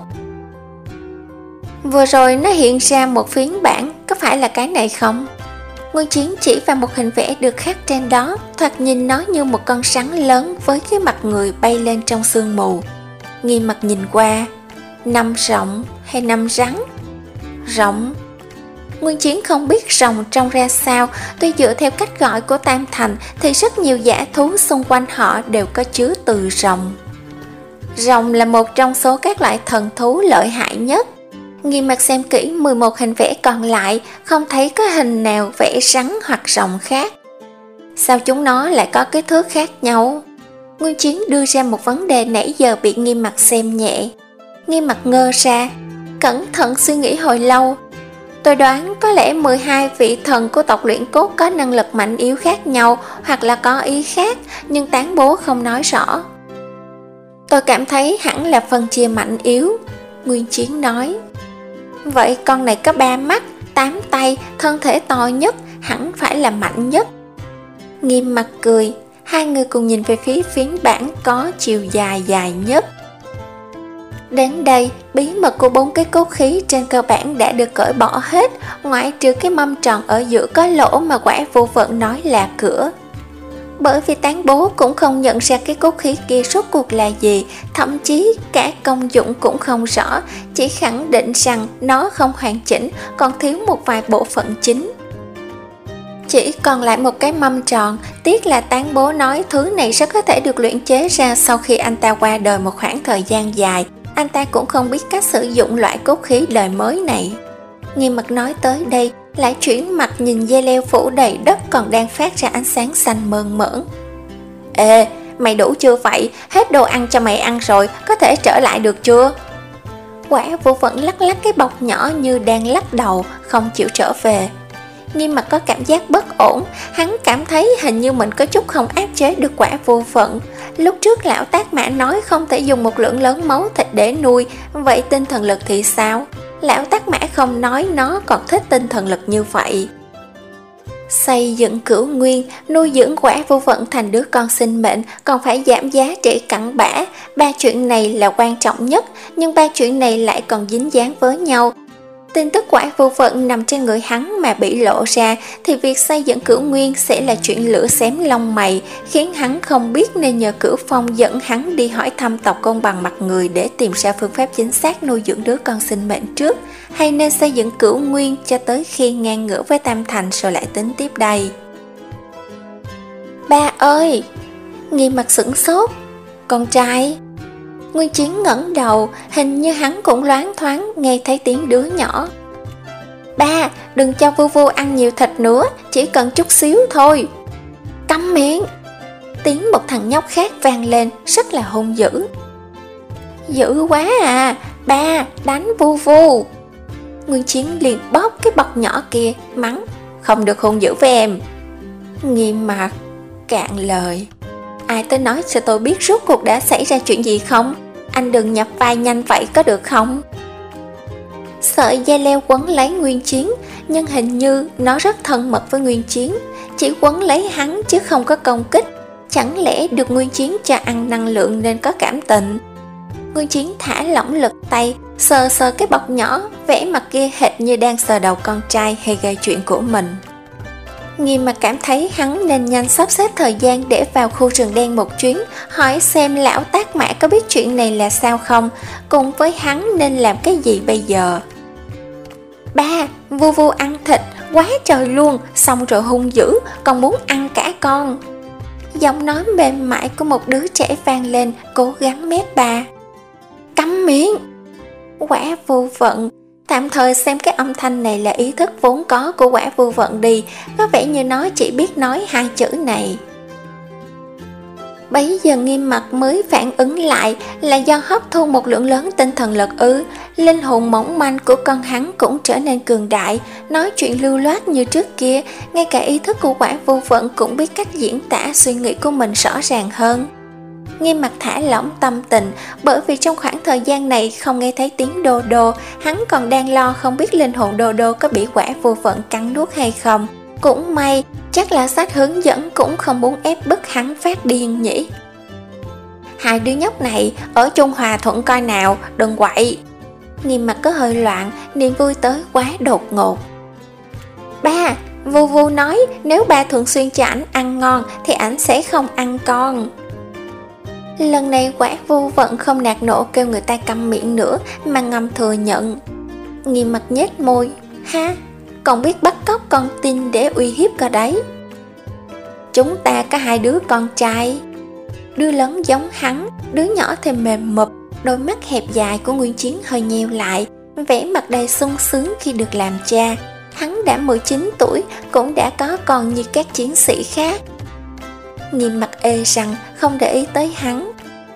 [SPEAKER 1] Vừa rồi nó hiện ra một phiến bản, có phải là cái này không? Nguyên Chiến chỉ vào một hình vẽ được khắc trên đó, thoạt nhìn nó như một con rắn lớn với cái mặt người bay lên trong sương mù. Nghiêm Mặt nhìn qua, năm rồng hay năm rắn? Rồng. Nguyên Chiến không biết rồng trông ra sao, tuy dựa theo cách gọi của Tam Thành thì rất nhiều dã thú xung quanh họ đều có chứa từ rồng. Rồng là một trong số các loại thần thú lợi hại nhất. Nghiêm Mặt xem kỹ mười một hình vẽ còn lại, không thấy có hình nào vẽ rắn hoặc rồng khác. Sao chúng nó lại có kích thước khác nhau? Nguyên Chiến đưa ra một vấn đề nãy giờ bị Nghiêm Mặt xem nhẹ. Nghiêm Mặt ngơ ra, cẩn thận suy nghĩ hồi lâu. Tôi đoán có lẽ mười hai vị thần của tộc luyện cốt có năng lực mạnh yếu khác nhau, hoặc là có ý khác, nhưng Tán bố không nói rõ. Tôi cảm thấy hẳn là phân chia mạnh yếu, Nguyên Chiến nói. Vậy con này có ba mắt, tám tay, thân thể to nhất, hẳn phải là mạnh nhất. Nghiêm Mặt cười, hai người cùng nhìn về phía phiến bản có chiều dài dài nhất. Đến đây, bí mật của bốn cái cốt khí trên cơ bản đã được cởi bỏ hết, ngoại trừ cái mâm tròn ở giữa có lỗ mà quả vô vận nói là cửa. Bởi vì Tán bố cũng không nhận ra cái cốt khí kia rốt cuộc là gì, thậm chí cả công dụng cũng không rõ, chỉ khẳng định rằng nó không hoàn chỉnh, còn thiếu một vài bộ phận chính. Chỉ còn lại một cái mâm tròn, tiếc là Tán bố nói thứ này rất có thể được luyện chế ra sau khi anh ta qua đời một khoảng thời gian dài. Anh ta cũng không biết cách sử dụng loại cốt khí đời mới này. Nghiêm Mặt nói tới đây, lại chuyển mặt nhìn dây leo phủ đầy đất còn đang phát ra ánh sáng xanh mơn mởn. Ê, mày đủ chưa vậy? Hết đồ ăn cho mày ăn rồi, có thể trở lại được chưa? Quả vô vẫn lắc lắc cái bọc nhỏ như đang lắc đầu, không chịu trở về. Nghiêm Mặt có cảm giác bất ổn, hắn cảm thấy hình như mình có chút không áp chế được quả vô vận. Lúc trước lão Tác Mã nói không thể dùng một lượng lớn máu thịt để nuôi, vậy tinh thần lực thì sao? Lão Tác Mã không nói nó còn thích tinh thần lực như vậy. Xây dựng cửu nguyên, nuôi dưỡng quả vô vận thành đứa con sinh mệnh, còn phải giảm giá trị cặn bã. Ba chuyện này là quan trọng nhất, nhưng ba chuyện này lại còn dính dáng với nhau. Tin tức quả vô vận nằm trên người hắn mà bị lộ ra, thì việc xây dựng cửu nguyên sẽ là chuyện lửa xém lông mày, khiến hắn không biết nên nhờ Cửu Phong dẫn hắn đi hỏi thăm tộc Côn Bằng mặt người để tìm ra phương pháp chính xác nuôi dưỡng đứa con sinh mệnh trước, hay nên xây dựng cửu nguyên cho tới khi ngang ngửa với Tam Thành rồi lại tính tiếp đây. Ba ơi! Nghiêm Mặt sửng sốt. Con trai? Nguyên Chiến ngẩng đầu, hình như hắn cũng loáng thoáng nghe thấy tiếng đứa nhỏ. Ba, đừng cho Vu Vu ăn nhiều thịt nữa, chỉ cần chút xíu thôi. Câm miệng! Tiếng một thằng nhóc khác vang lên, rất là hung dữ. Dữ quá à, ba, đánh Vu Vu! Nguyên Chiến liền bóp cái bọc nhỏ kia, mắng, không được hung dữ với em. Nghiêm Mặt cạn lời. Ai tới nói cho tôi biết rốt cuộc đã xảy ra chuyện gì không? anh đừng nhập vai nhanh vậy có được không? Sợi dây leo quấn lấy Nguyên Chiến, nhưng hình như nó rất thân mật với Nguyên Chiến, chỉ quấn lấy hắn chứ không có công kích. Chẳng lẽ được Nguyên Chiến cho ăn năng lượng nên có cảm tình? Nguyên Chiến thả lỏng lực tay, sờ sờ cái bọc nhỏ, vẻ mặt kia hệt như đang sờ đầu con trai hay gây chuyện của mình. Nghiêm Mặc cảm thấy hắn nên nhanh sắp xếp thời gian để vào khu rừng đen một chuyến, hỏi xem lão Tác Mã có biết chuyện này là sao không, cùng với hắn nên làm cái gì bây giờ. Ba, Vu Vu ăn thịt, quá trời luôn, xong rồi hung dữ, còn muốn ăn cả con. Giọng nói mềm mại của một đứa trẻ vang lên, cố gắng mép bà. Câm miệng! Quả Vu Vận, tạm thời xem cái âm thanh này là ý thức vốn có của Quả Vu Vận đi, có vẻ như nó chỉ biết nói hai chữ này. Bấy giờ Nghiêm Mặc mới phản ứng lại là do hấp thu một lượng lớn tinh thần lực ư. Linh hồn mỏng manh của con hắn cũng trở nên cường đại, nói chuyện lưu loát như trước kia, ngay cả ý thức của Quả Vu Vận cũng biết cách diễn tả suy nghĩ của mình rõ ràng hơn. Nghiêm Mặc thả lỏng tâm tình, bởi vì trong khoảng thời gian này không nghe thấy tiếng đô đô, hắn còn đang lo không biết linh hồn đô đô có bị Quả Vu Vận cắn nuốt hay không. Cũng may, chắc là sách hướng dẫn cũng không muốn ép bức hắn phát điên nhỉ. Hai đứa nhóc này ở chung hòa thuận coi nào, đừng quậy. Nghiêm Mặc có hơi loạn, niềm vui tới quá đột ngột. Ba, Vu Vu nói nếu ba thường xuyên cho ảnh ăn ngon thì ảnh sẽ không ăn con. Lần này Quả Vu Vận không nạt nộ kêu người ta câm miệng nữa, mà ngầm thừa nhận. Nghiêm Mặc nhếch môi, ha, còn biết bắt cóc con tin để uy hiếp cơ đấy. Chúng ta có hai đứa con trai. Đứa lớn giống hắn, đứa nhỏ thì mềm mụp, đôi mắt hẹp dài của Nguyên Chiến hơi nheo lại, vẻ mặt đầy sung sướng khi được làm cha. Hắn đã mười chín tuổi, cũng đã có con như các chiến sĩ khác. Nghiêm Mặc ê rằng không để ý tới hắn.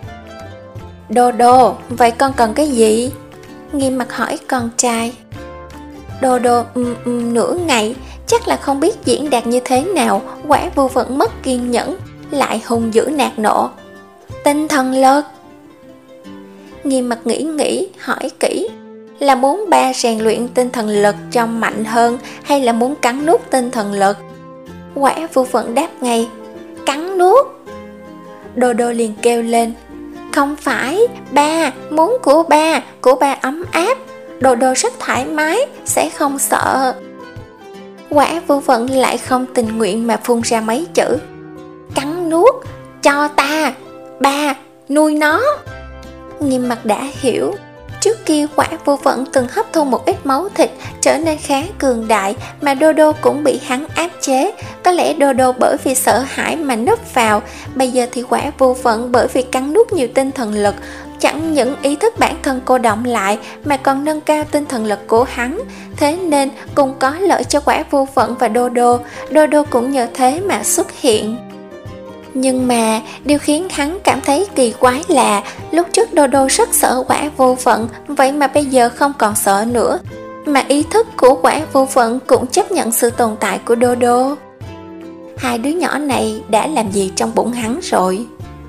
[SPEAKER 1] Đô đô, vậy con cần cái gì? Nghiêm Mặc hỏi con trai. Đô đô um, um, nửa ngày, chắc là không biết diễn đạt như thế nào. Quả Vu Vận mất kiên nhẫn, lại hung dữ nạt nộ. Tinh thần lực. Nghiêm Mặc nghĩ nghĩ, hỏi kỹ. Là muốn ba rèn luyện tinh thần lực cho mạnh hơn, hay là muốn cắn nuốt tinh thần lực? Quả Vu Vận đáp ngay, cắn nuốt. Đô đô liền kêu lên, không phải, ba, muốn của ba, của ba ấm áp. Đô đô rất thoải mái, sẽ không sợ. Quả Vu Vận lại không tình nguyện mà phun ra mấy chữ. Cắn nuốt, cho ta, ba, nuôi nó. Nghiêm Mặc đã hiểu. Trước kia Quả Vu Vận từng hấp thu một ít máu thịt, trở nên khá cường đại, mà Đô Đô cũng bị hắn áp chế. Có lẽ Đô Đô bởi vì sợ hãi mà núp vào. Bây giờ thì Quả Vu Vận bởi vì cắn nuốt nhiều tinh thần lực, chẳng những ý thức bản thân cô động lại mà còn nâng cao tinh thần lực của hắn. Thế nên cùng có lợi cho Quả Vu Vận và Đô Đô. Đô Đô cũng nhờ thế mà xuất hiện. Nhưng mà điều khiến hắn cảm thấy kỳ quái là lúc trước Đô Đô rất sợ Quả Vu Vận, vậy mà bây giờ không còn sợ nữa. Mà ý thức của Quả Vu Vận cũng chấp nhận sự tồn tại của Đô Đô. Hai đứa nhỏ này đã làm gì trong bụng hắn rồi?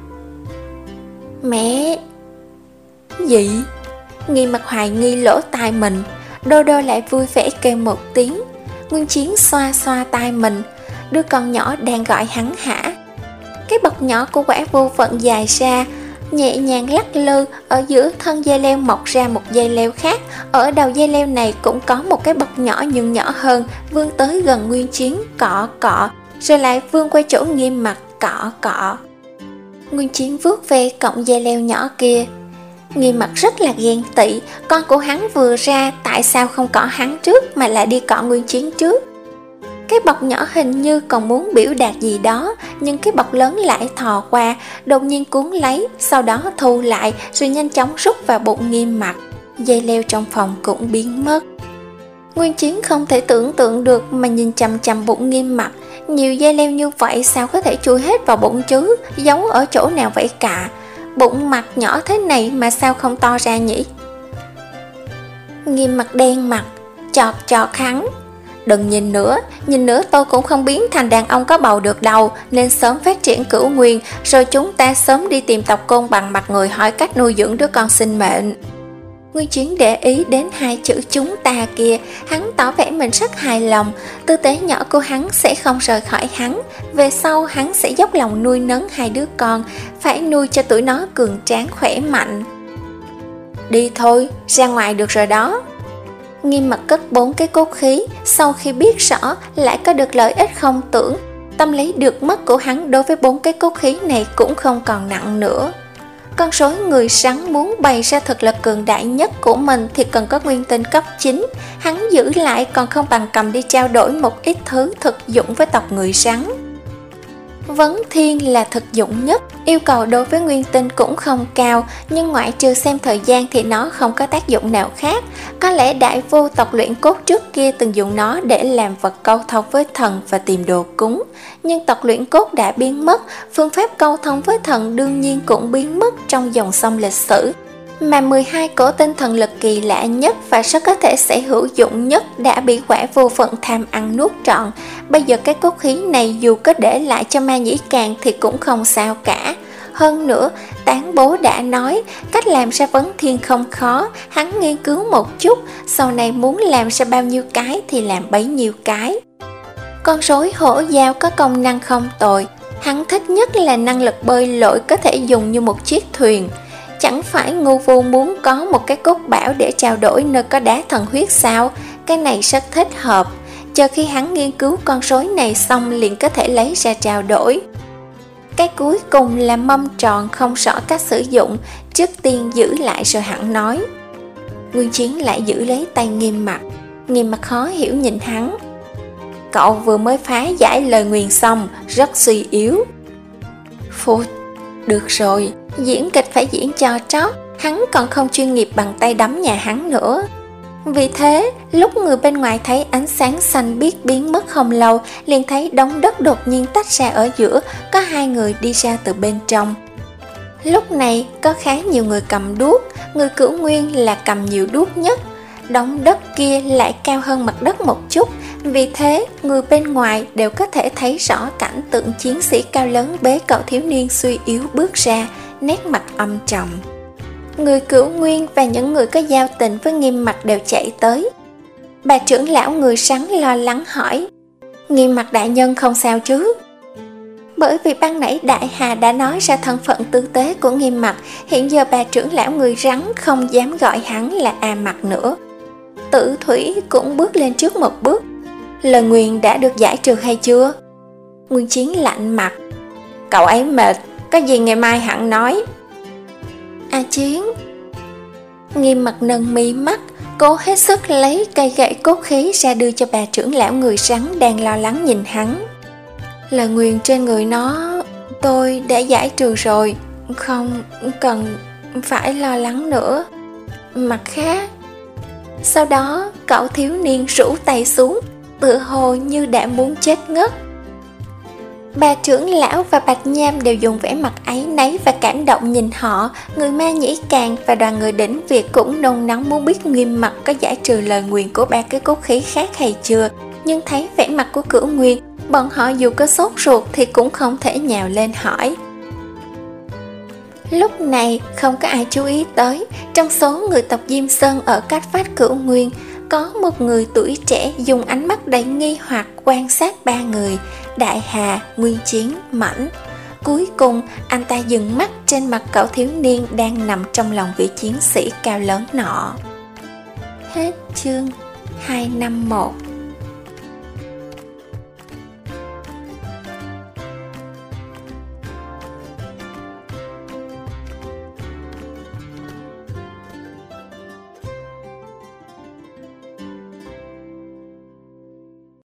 [SPEAKER 1] Mẹ! Gì? Nghiêm Mặc hoài nghi lỗ tai mình. Đô Đô lại vui vẻ kêu một tiếng. Nguyên Chiến xoa xoa tai mình. Đứa con nhỏ đang gọi hắn hả? Cái bọc nhỏ của Quả Vu Vận dài ra, nhẹ nhàng lắc lư. Ở giữa thân dây leo mọc ra một dây leo khác. Ở đầu dây leo này cũng có một cái bọc nhỏ nhưng nhỏ hơn, vươn tới gần Nguyên Chiến, cọ cọ, rồi lại vươn qua chỗ Nghiêm Mặc, cọ cọ. Nguyên Chiến vuốt về cọng dây leo nhỏ kia. Nghiêm Mặc rất là ghen tị. Con của hắn vừa ra, tại sao không cọ hắn trước mà lại đi cọ Nguyên Chiến trước? Cái bọc nhỏ hình như còn muốn biểu đạt gì đó, nhưng cái bọc lớn lại thò qua, đột nhiên cuốn lấy, sau đó thu lại, rồi nhanh chóng rút vào bụng Nghiêm Mặc. Dây leo trong phòng cũng biến mất. Nguyên Chiến không thể tưởng tượng được mà nhìn chằm chằm bụng Nghiêm Mặc. Nhiều dây leo như vậy sao có thể chui hết vào bụng chứ? Giấu ở chỗ nào vậy cả? Bụng Mặc nhỏ thế này mà sao không to ra nhỉ? Nghiêm Mặc đen mặt, chọt chọt hắn. Đừng nhìn nữa, nhìn nữa tôi cũng không biến thành đàn ông có bầu được đâu, nên sớm phát triển cửu nguyên, rồi chúng ta sớm đi tìm tộc côn bằng mặt người hỏi cách nuôi dưỡng đứa con sinh mệnh. Nguyên Chiến để ý đến hai chữ chúng ta kia, hắn tỏ vẻ mình rất hài lòng, tư tế nhỏ của hắn sẽ không rời khỏi hắn, về sau hắn sẽ dốc lòng nuôi nấng hai đứa con, phải nuôi cho tụi nó cường tráng khỏe mạnh. Đi thôi, ra ngoài được rồi đó. Nghiêm Mặc cất bốn cái cốt khí, sau khi biết rõ lại có được lợi ích không tưởng, tâm lý được mất của hắn đối với bốn cái cốt khí này cũng không còn nặng nữa. Con rối người sắn muốn bày ra thực lực cường đại nhất của mình thì cần có nguyên tinh cấp chín, hắn giữ lại còn không bằng cầm đi trao đổi một ít thứ thực dụng với tộc người sắn. Vấn thiên là thực dụng nhất, yêu cầu đối với nguyên tinh cũng không cao, nhưng ngoại trừ xem thời gian thì nó không có tác dụng nào khác. Có lẽ đại vô tộc luyện cốt trước kia từng dùng nó để làm vật câu thông với thần và tìm đồ cúng, nhưng tộc luyện cốt đã biến mất, phương pháp câu thông với thần đương nhiên cũng biến mất trong dòng sông lịch sử. Mà mười hai cổ tinh thần lực kỳ lạ nhất và rất có thể sẽ hữu dụng nhất đã bị quả vô phận tham ăn nuốt trọn. Bây giờ cái cốt khí này dù có để lại cho Ma Nhĩ Càng thì cũng không sao cả. Hơn nữa, Tán Bố đã nói cách làm ra vấn thiên không khó, hắn nghiên cứu một chút, sau này muốn làm ra bao nhiêu cái thì làm bấy nhiêu cái. Con rối hổ dao có công năng không tồi, hắn thích nhất là năng lực bơi lội có thể dùng như một chiếc thuyền. Chẳng phải ngu vô muốn có một cái cốt bảo để trao đổi nơi có đá thần huyết sao? Cái này rất thích hợp. Chờ khi hắn nghiên cứu con rối này xong liền có thể lấy ra trao đổi. Cái cuối cùng là mâm tròn không rõ cách sử dụng, trước tiên giữ lại rồi hẳn nói. Nguyên Chiến lại giữ lấy tay Nghiêm Mặc. Nghiêm Mặc khó hiểu nhìn hắn. Cậu vừa mới phá giải lời nguyền xong, rất suy yếu. Phụt, được rồi, diễn kịch phải diễn cho trót, hắn còn không chuyên nghiệp bằng tay đấm nhà hắn nữa. Vì thế, lúc người bên ngoài thấy ánh sáng xanh biếc biến mất không lâu, liền thấy đống đất đột nhiên tách ra ở giữa, có hai người đi ra từ bên trong. Lúc này, có khá nhiều người cầm đuốc, người Cửu Nguyên là cầm nhiều đuốc nhất. Đống đất kia lại cao hơn mặt đất một chút, vì thế người bên ngoài đều có thể thấy rõ cảnh tượng chiến sĩ cao lớn bế cậu thiếu niên suy yếu bước ra, nét mặt âm trầm. Người Cửu Nguyên và những người có giao tình với Nghiêm Mặc đều chạy tới. Bà trưởng lão người sắn lo lắng hỏi, Nghiêm Mặc đại nhân không sao chứ? Bởi vì ban nãy Đại Hà đã nói ra thân phận tư tế của Nghiêm Mặc, hiện giờ bà trưởng lão người rắn không dám gọi hắn là A Mặc nữa. Tử Thủy cũng bước lên trước một bước. Lời nguyền đã được giải trừ hay chưa? Nguyên Chiến lạnh mặt. Cậu ấy mệt, có gì ngày mai hẳn nói. A Chiến. Nghiêm Mặc nâng mi mắt, cố hết sức lấy cây gậy cốt khí ra đưa cho bà trưởng lão người rắn đang lo lắng nhìn hắn. Lời nguyền trên người nó tôi đã giải trừ rồi, không cần phải lo lắng nữa. Mặt khác. Sau đó cậu thiếu niên rũ tay xuống, tựa hồ như đã muốn chết ngất. Bà trưởng lão và Bạch Nham đều dùng vẻ mặt áy náy và cảm động nhìn họ. Người Ma Nhĩ Càng và đoàn người đỉnh Việt cũng nôn nóng muốn biết Nghiêm Mặc có giải trừ lời nguyền của ba cái cốt khí khác hay chưa. Nhưng thấy vẻ mặt của Cửu Nguyên, bọn họ dù có sốt ruột thì cũng không thể nhào lên hỏi. Lúc này không có ai chú ý tới, trong số người tộc Diêm Sơn ở cách vách Cửu Nguyên, có một người tuổi trẻ dùng ánh mắt đầy nghi hoặc quan sát ba người, Đại Hà, Nguyên Chiến, Mãnh. Cuối cùng, anh ta dừng mắt trên mặt cậu thiếu niên đang nằm trong lòng vị chiến sĩ cao lớn nọ. Hết chương hai năm mốt.